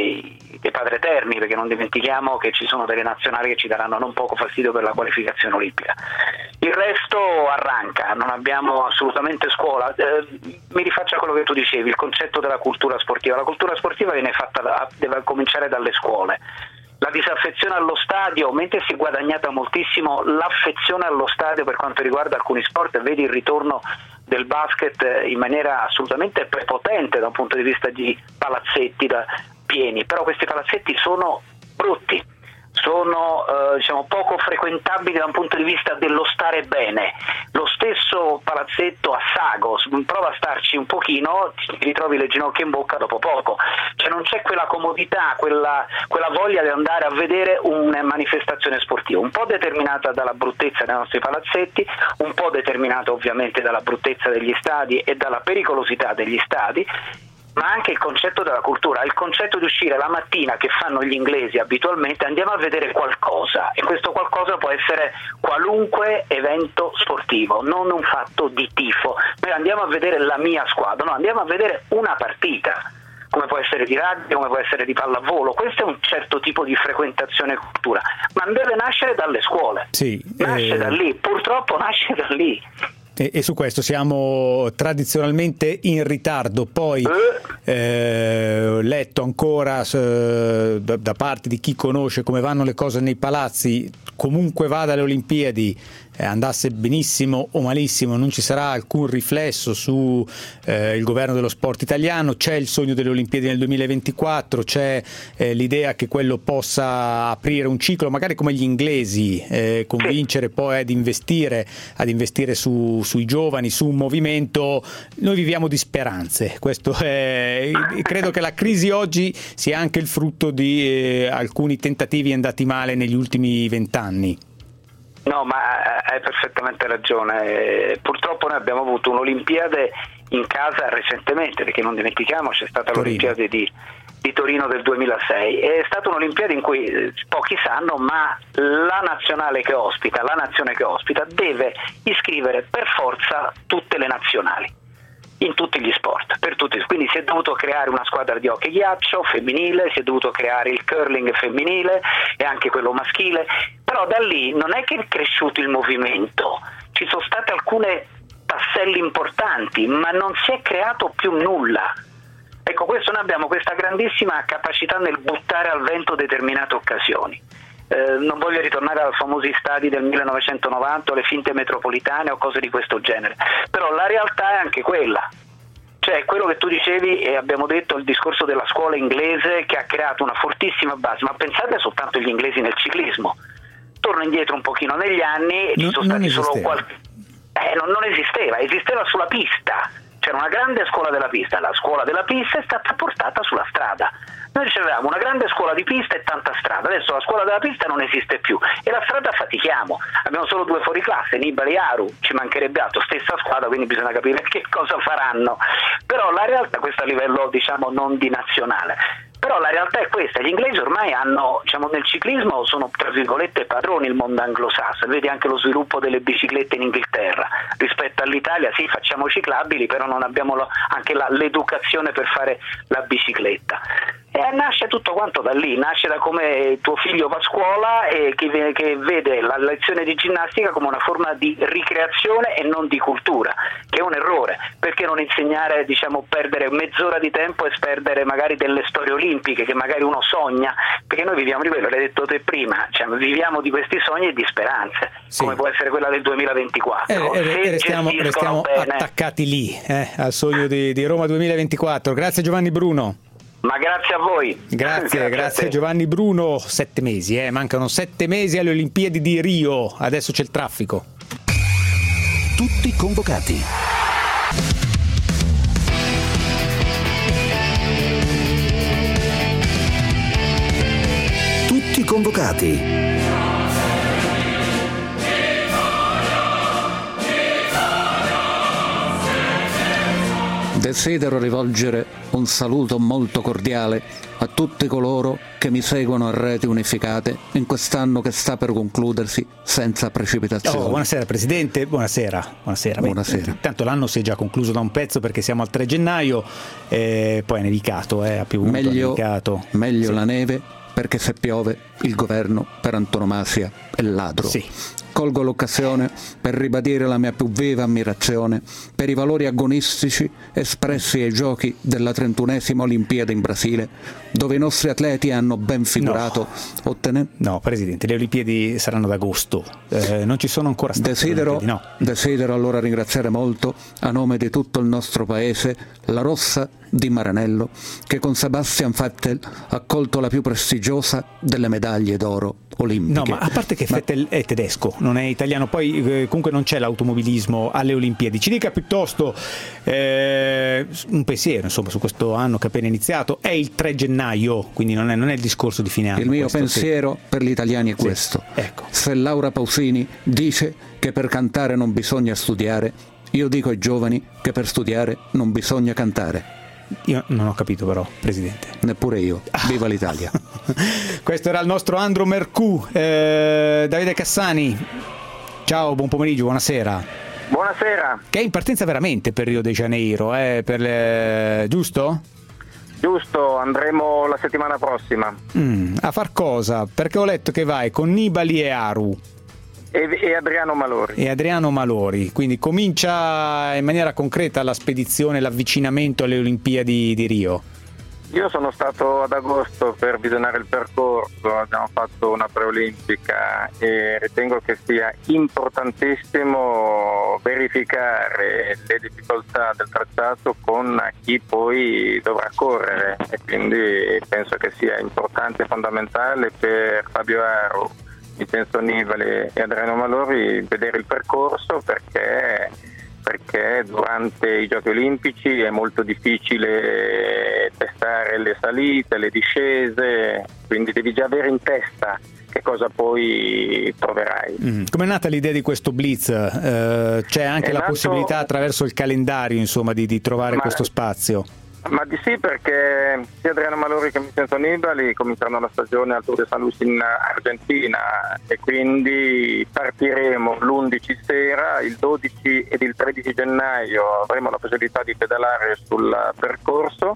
padreterni, perché non dimentichiamo che ci sono delle nazionali che ci daranno non poco fastidio per la qualificazione olimpica. Il resto arranca, non abbiamo assolutamente scuola. Mi rifaccio a quello che tu dicevi, il concetto della cultura sportiva. La cultura sportiva deve cominciare dalle scuole. La disaffezione allo stadio, mentre si è guadagnata moltissimo l'affezione allo stadio per quanto riguarda alcuni sport, vedi il ritorno del basket in maniera assolutamente prepotente da un punto di vista di palazzetti pieni, però questi palazzetti sono brutti, sono poco frequentabili da un punto di vista dello stare bene. Lo stesso palazzetto a Sagos, prova a starci un pochino, ti ritrovi le ginocchia in bocca dopo poco, cioè non c'è quella comodità, quella voglia di andare a vedere una manifestazione sportiva, un po' determinata dalla bruttezza dei nostri palazzetti, un po' determinata ovviamente dalla bruttezza degli stadi e dalla pericolosità degli stadi, ma anche il concetto della cultura, il concetto di uscire la mattina che fanno gli inglesi abitualmente, andiamo a vedere qualcosa, e questo qualcosa può essere qualunque evento sportivo, non un fatto di tifo. Noi andiamo a vedere la mia squadra, no, andiamo a vedere una partita, come può essere di rugby, come può essere di pallavolo. Questo è un certo tipo di frequentazione e cultura, ma deve nascere dalle scuole, nasce da lì, purtroppo nasce da lì. E su questo siamo tradizionalmente in ritardo. Poi ho letto ancora da parte di chi conosce come vanno le cose nei palazzi, comunque vada alle Olimpiadi, andasse benissimo o malissimo, non ci sarà alcun riflesso su il governo dello sport italiano. C'è il sogno delle Olimpiadi nel 2024, c'è l'idea che quello possa aprire un ciclo, magari come gli inglesi, convincere poi ad investire sui giovani, su un movimento. Noi viviamo di speranze, questo è, credo che la crisi oggi sia anche il frutto di alcuni tentativi andati male negli ultimi 20 anni. No, ma hai perfettamente ragione. Purtroppo noi abbiamo avuto un'Olimpiade in casa recentemente, perché non dimentichiamo c'è stata l'Olimpiade di Torino del 2006. È stata un'Olimpiade in cui pochi sanno, ma la nazione che ospita deve iscrivere per forza tutte le nazionali in tutti gli sport, per tutti. Quindi si è dovuto creare una squadra di hockey ghiaccio femminile, si è dovuto creare il curling femminile e anche quello maschile, però da lì non è che è cresciuto il movimento, ci sono state alcune tasselli importanti, ma non si è creato più nulla. Ecco, noi abbiamo questa grandissima capacità nel buttare al vento determinate occasioni. Non voglio ritornare ai famosi stadi del 1990 o le finte metropolitane o cose di questo genere, però la realtà è anche quella, cioè quello che tu dicevi e abbiamo detto, il discorso della scuola inglese che ha creato una fortissima base, ma pensate soltanto agli inglesi nel ciclismo. Torno indietro un pochino negli anni, ci sono stati solo non esisteva sulla pista. C'era una grande scuola della pista, la scuola della pista è stata portata sulla strada. Noi ricevevamo una grande scuola di pista e tanta strada, adesso la scuola della pista non esiste più e la strada fatichiamo, abbiamo solo 2 fuoriclasse, Nibali e Aru, ci mancherebbe altro, stessa squadra, quindi bisogna capire che cosa faranno, però la realtà, questo a livello non di nazionale, però la realtà è questa, gli inglesi ormai hanno, nel ciclismo sono tra virgolette padroni il mondo anglosassone, vedi anche lo sviluppo delle biciclette in Inghilterra, rispetto all'Italia sì facciamo ciclabili, però non abbiamo anche l'educazione per fare la bicicletta. E nasce tutto quanto da lì, nasce da come tuo figlio va a scuola e che vede la lezione di ginnastica come una forma di ricreazione e non di cultura, che è un errore. Perché non insegnare, perdere mezz'ora di tempo e sperdere magari delle storie olimpiche che magari uno sogna, perché noi viviamo di quello, l'hai detto te prima, viviamo di questi sogni e di speranze, come può essere quella del 2024. Restiamo attaccati lì, al sogno di Roma 2024. Grazie Giovanni Bruno. Ma grazie a voi. Grazie Giovanni Bruno. 7 mesi, mancano 7 mesi alle Olimpiadi di Rio. Adesso c'è il traffico. Tutti convocati. Tutti convocati. Desidero rivolgere un saluto molto cordiale a tutti coloro che mi seguono a Reti Unificate in quest'anno che sta per concludersi senza precipitazioni. Buonasera Presidente, buonasera. Tanto l'anno si è già concluso da un pezzo perché siamo al 3 gennaio, poi è nevicato, ha piovuto, nevicato. Meglio la neve, perché se piove il governo per antonomasia è ladro. Colgo l'occasione per ribadire la mia più viva ammirazione per i valori agonistici espressi ai giochi della 31esima Olimpiade in Brasile, dove i nostri atleti hanno ben figurato ottenendo... No, Presidente, le Olimpiadi saranno ad agosto, non ci sono ancora state. Desidero allora ringraziare molto, a nome di tutto il nostro paese, la Rossa di Maranello, che con Sebastian Vettel ha colto la più prestigiosa delle medaglie d'oro olimpiche. No, ma a parte che Vettel è tedesco, non è italiano, poi comunque non c'è l'automobilismo alle Olimpiadi. Ci dica piuttosto un pensiero, su questo anno che è appena iniziato. È il 3 gennaio, quindi non è il discorso di fine anno. Il mio pensiero per gli italiani è questo. Ecco. Se Laura Pausini dice che per cantare non bisogna studiare, io dico ai giovani che per studiare non bisogna cantare. Io non ho capito però, Presidente. Neppure io. Viva l'Italia. Questo era il nostro Andro Mercù. Davide Cassani, ciao, buon pomeriggio, buonasera. Buonasera. Che è in partenza veramente per Rio de Janeiro, giusto? Giusto, andremo la settimana prossima. A far cosa? Perché ho letto che vai con Nibali e Aru. E Adriano Malori. Quindi comincia in maniera concreta la spedizione, l'avvicinamento alle Olimpiadi di Rio. Io sono stato ad agosto per visionare il percorso, abbiamo fatto una preolimpica e ritengo che sia importantissimo verificare le difficoltà del tracciato con chi poi dovrà correre, e quindi penso che sia importante e fondamentale per Fabio Aru, Vincenzo Nibali e Adriano Malori vedere il percorso, perché durante i Giochi Olimpici è molto difficile testare le salite, le discese, quindi devi già avere in testa che cosa poi troverai. Come è nata l'idea di questo blitz? C'è anche la possibilità attraverso il calendario, insomma, di trovare questo spazio? Ma di sì, perché sia Adriano Malori che Vincenzo Nibali cominceranno la stagione al Tour de San Luis in Argentina e quindi partiremo l'11 sera, il 12 ed il 13 gennaio avremo la possibilità di pedalare sul percorso,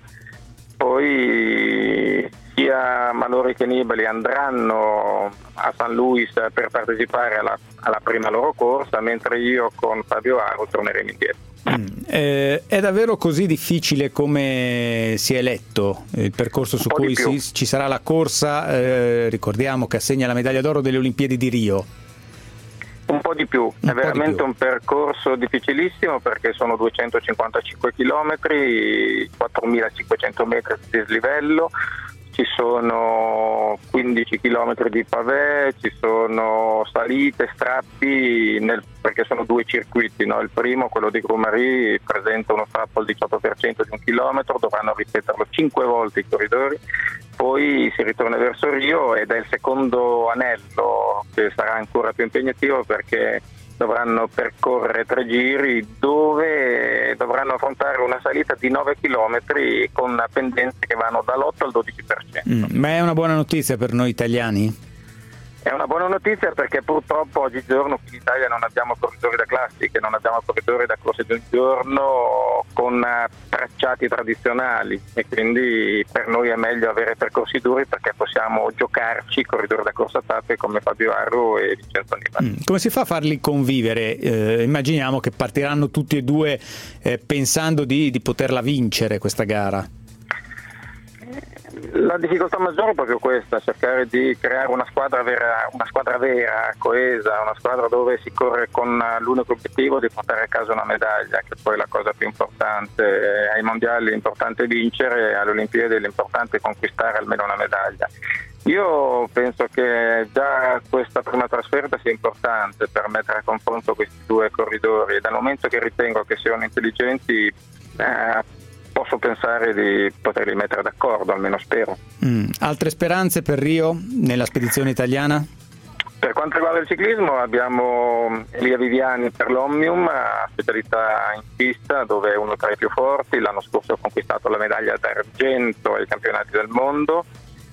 poi sia Malori che Nibali andranno a San Luis per partecipare alla prima loro corsa, mentre io con Fabio Aru torneremo indietro. È davvero così difficile come si è letto il percorso su cui ci sarà la corsa, ricordiamo che assegna la medaglia d'oro delle Olimpiadi di Rio? Un po' di più, è veramente un percorso difficilissimo perché sono 255 km, 4.500 metri di dislivello, ci sono 15 km di pavé, ci sono salite, strappi, perché sono due circuiti, no? Il primo, quello di Grumari, presenta uno strappo al 18% di un chilometro, dovranno ripeterlo 5 volte i corridori, poi si ritorna verso Rio ed è il secondo anello che sarà ancora più impegnativo perché dovranno percorrere 3 giri dove dovranno affrontare una salita di 9 km con pendenze che vanno dall'8 al 12%. Ma è una buona notizia per noi italiani? È una buona notizia perché purtroppo oggigiorno qui in Italia non abbiamo corridori da classiche, non abbiamo corridori da corse di un giorno con tracciati tradizionali, e quindi per noi è meglio avere percorsi duri perché possiamo giocarci corridori da corsa tappe come Fabio Arru e Vincenzo Nibali. Come si fa a farli convivere? Immaginiamo che partiranno tutti e due pensando di poterla vincere questa gara. La difficoltà maggiore è proprio questa, cercare di creare una squadra vera, coesa, una squadra dove si corre con l'unico obiettivo di portare a casa una medaglia, che poi è la cosa più importante. Ai mondiali è importante vincere, alle Olimpiadi è importante conquistare almeno una medaglia. Io penso che già questa prima trasferta sia importante per mettere a confronto questi due corridori, e dal momento che ritengo che siano intelligenti posso pensare di poterli mettere d'accordo, almeno spero. Altre speranze per Rio nella spedizione italiana? Per quanto riguarda il ciclismo abbiamo Elia Viviani per l'Omnium, specialità in pista, dove è uno tra i più forti. L'anno scorso ha conquistato la medaglia d'argento ai campionati del mondo.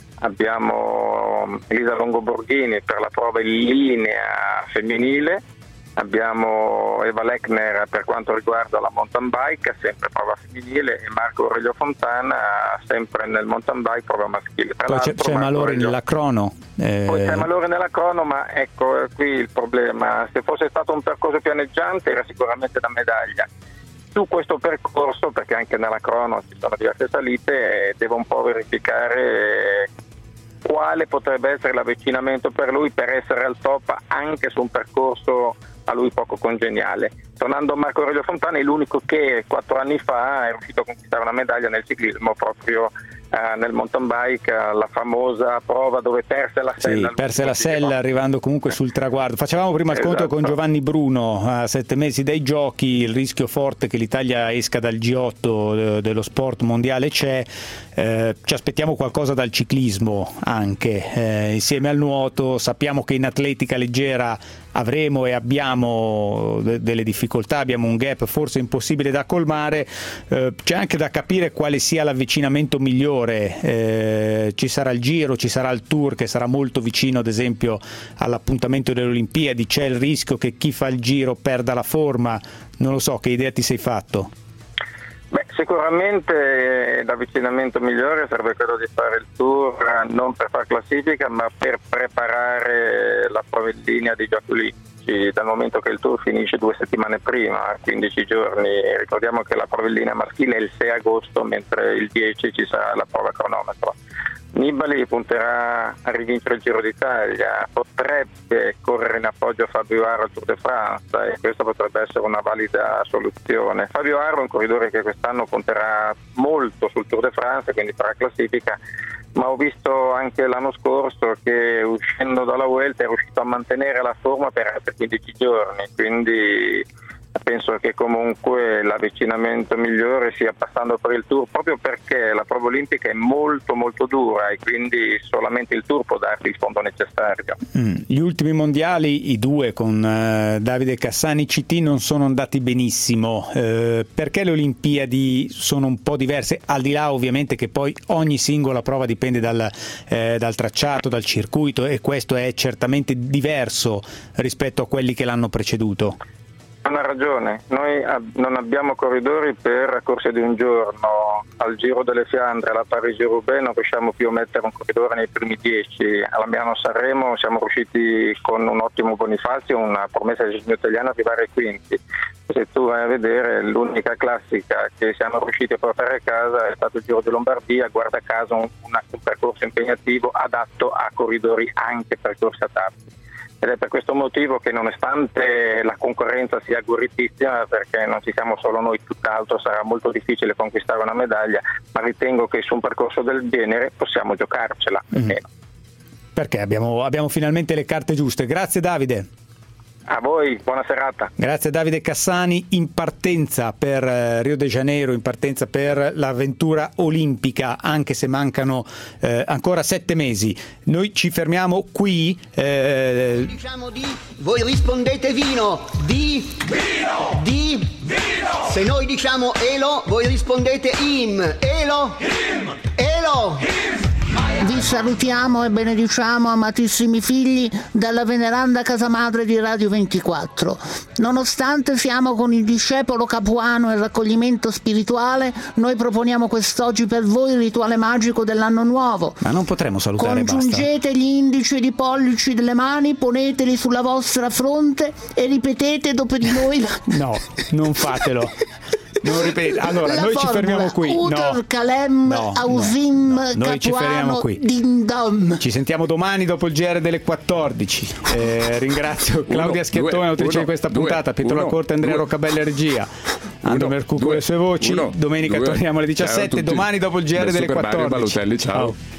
Abbiamo Elisa Longo Borghini per la prova in linea femminile. Abbiamo Eva Lechner per quanto riguarda la mountain bike, sempre prova femminile, e Marco Aurelio Fontana sempre nel mountain bike, prova maschile. Poi c'è Malori nella crono. Poi c'è Malori nella crono, ma ecco qui il problema. Se fosse stato un percorso pianeggiante era sicuramente da medaglia. Su questo percorso, perché anche nella crono ci sono diverse salite, devo un po' verificare quale potrebbe essere l'avvicinamento per lui per essere al top anche su un percorso a lui poco congeniale. Tornando a Marco Aurelio Fontana, è l'unico che 4 anni fa è riuscito a conquistare una medaglia nel ciclismo proprio nel mountain bike, la famosa prova dove perse la sella. Sì, perse la sella arrivando comunque sul traguardo. Facevamo prima il conto con Giovanni Bruno, a 7 mesi dai giochi, il rischio forte che l'Italia esca dal G8 dello sport mondiale c'è. Ci aspettiamo qualcosa dal ciclismo anche, insieme al nuoto. Sappiamo che in atletica leggera avremo e abbiamo delle difficoltà, abbiamo un gap forse impossibile da colmare. C'è anche da capire quale sia l'avvicinamento migliore. Ci sarà il Giro, ci sarà il Tour che sarà molto vicino ad esempio all'appuntamento delle Olimpiadi. C'è il rischio che chi fa il Giro perda la forma. Non lo so, che idea ti sei fatto? Beh, sicuramente l'avvicinamento migliore sarebbe quello di fare il Tour non per far classifica ma per preparare la prova in linea di Giochi Olimpici, dal momento che il Tour finisce 2 settimane prima, 15 giorni. Ricordiamo che la prova in linea maschile è il 6 agosto, mentre il 10 ci sarà la prova cronometro. Nibali punterà a rivincere il Giro d'Italia, potrebbe correre in appoggio a Fabio Arru al Tour de France, e questa potrebbe essere una valida soluzione. Fabio Arru è un corridore che quest'anno punterà molto sul Tour de France, quindi farà classifica, ma ho visto anche l'anno scorso che uscendo dalla Vuelta è riuscito a mantenere la forma per 15 giorni, quindi penso che comunque l'avvicinamento migliore sia passando per il Tour, proprio perché la prova olimpica è molto molto dura e quindi solamente il Tour può dargli il fondo necessario. Gli ultimi mondiali, i due con Davide Cassani CT, non sono andati benissimo. Perché le Olimpiadi sono un po' diverse, al di là ovviamente che poi ogni singola prova dipende dal tracciato, dal circuito, e questo è certamente diverso rispetto a quelli che l'hanno preceduto? Hanno ragione, noi non abbiamo corridori per corse di un giorno. Al Giro delle Fiandre, alla Parigi-Roubaix non riusciamo più a mettere un corridore nei primi 10. Alla Milano-Sanremo siamo riusciti con un ottimo Bonifazio, una promessa del ciclismo italiano, arrivare ai quinti. Se tu vai a vedere, l'unica classica che siamo riusciti a portare a casa è stato il Giro di Lombardia, guarda caso un percorso impegnativo adatto a corridori anche per corse a tappi. Ed è per questo motivo che, nonostante la concorrenza sia agguerritissima, perché non ci siamo solo noi, tutt'altro sarà molto difficile conquistare una medaglia, ma ritengo che su un percorso del genere possiamo giocarcela. Perché abbiamo finalmente le carte giuste. Grazie Davide. A voi, buona serata. Grazie Davide Cassani, in partenza per Rio de Janeiro, in partenza per l'avventura olimpica, anche se mancano ancora 7 mesi. Noi ci fermiamo qui. Diciamo di, voi rispondete vino, di vino, di vino. Se noi diciamo elo, voi rispondete im, elo, im, elo, im. Vi salutiamo e benediciamo, amatissimi figli, dalla veneranda casa madre di Radio 24. Nonostante siamo con il discepolo Capuano e il raccoglimento spirituale, noi proponiamo quest'oggi per voi il rituale magico dell'anno nuovo. Ma non potremmo salutare, basta. Congiungete gli indici ed i pollici delle mani, poneteli sulla vostra fronte e ripetete dopo di noi No, non fatelo. Non ripetete. Allora, noi ci fermiamo qui. Uter Kalem Ausim Noi ci fermiamo Capuano qui. Dindom. Ci sentiamo domani dopo il GR delle 14. Ringrazio Claudia Schiettone, autrice di questa puntata, Pietro Lacorte, Andrea Roccabelli regia, Andro Mercurio con le sue voci. Domenica torniamo alle 17, domani dopo il GR delle 14. Ciao.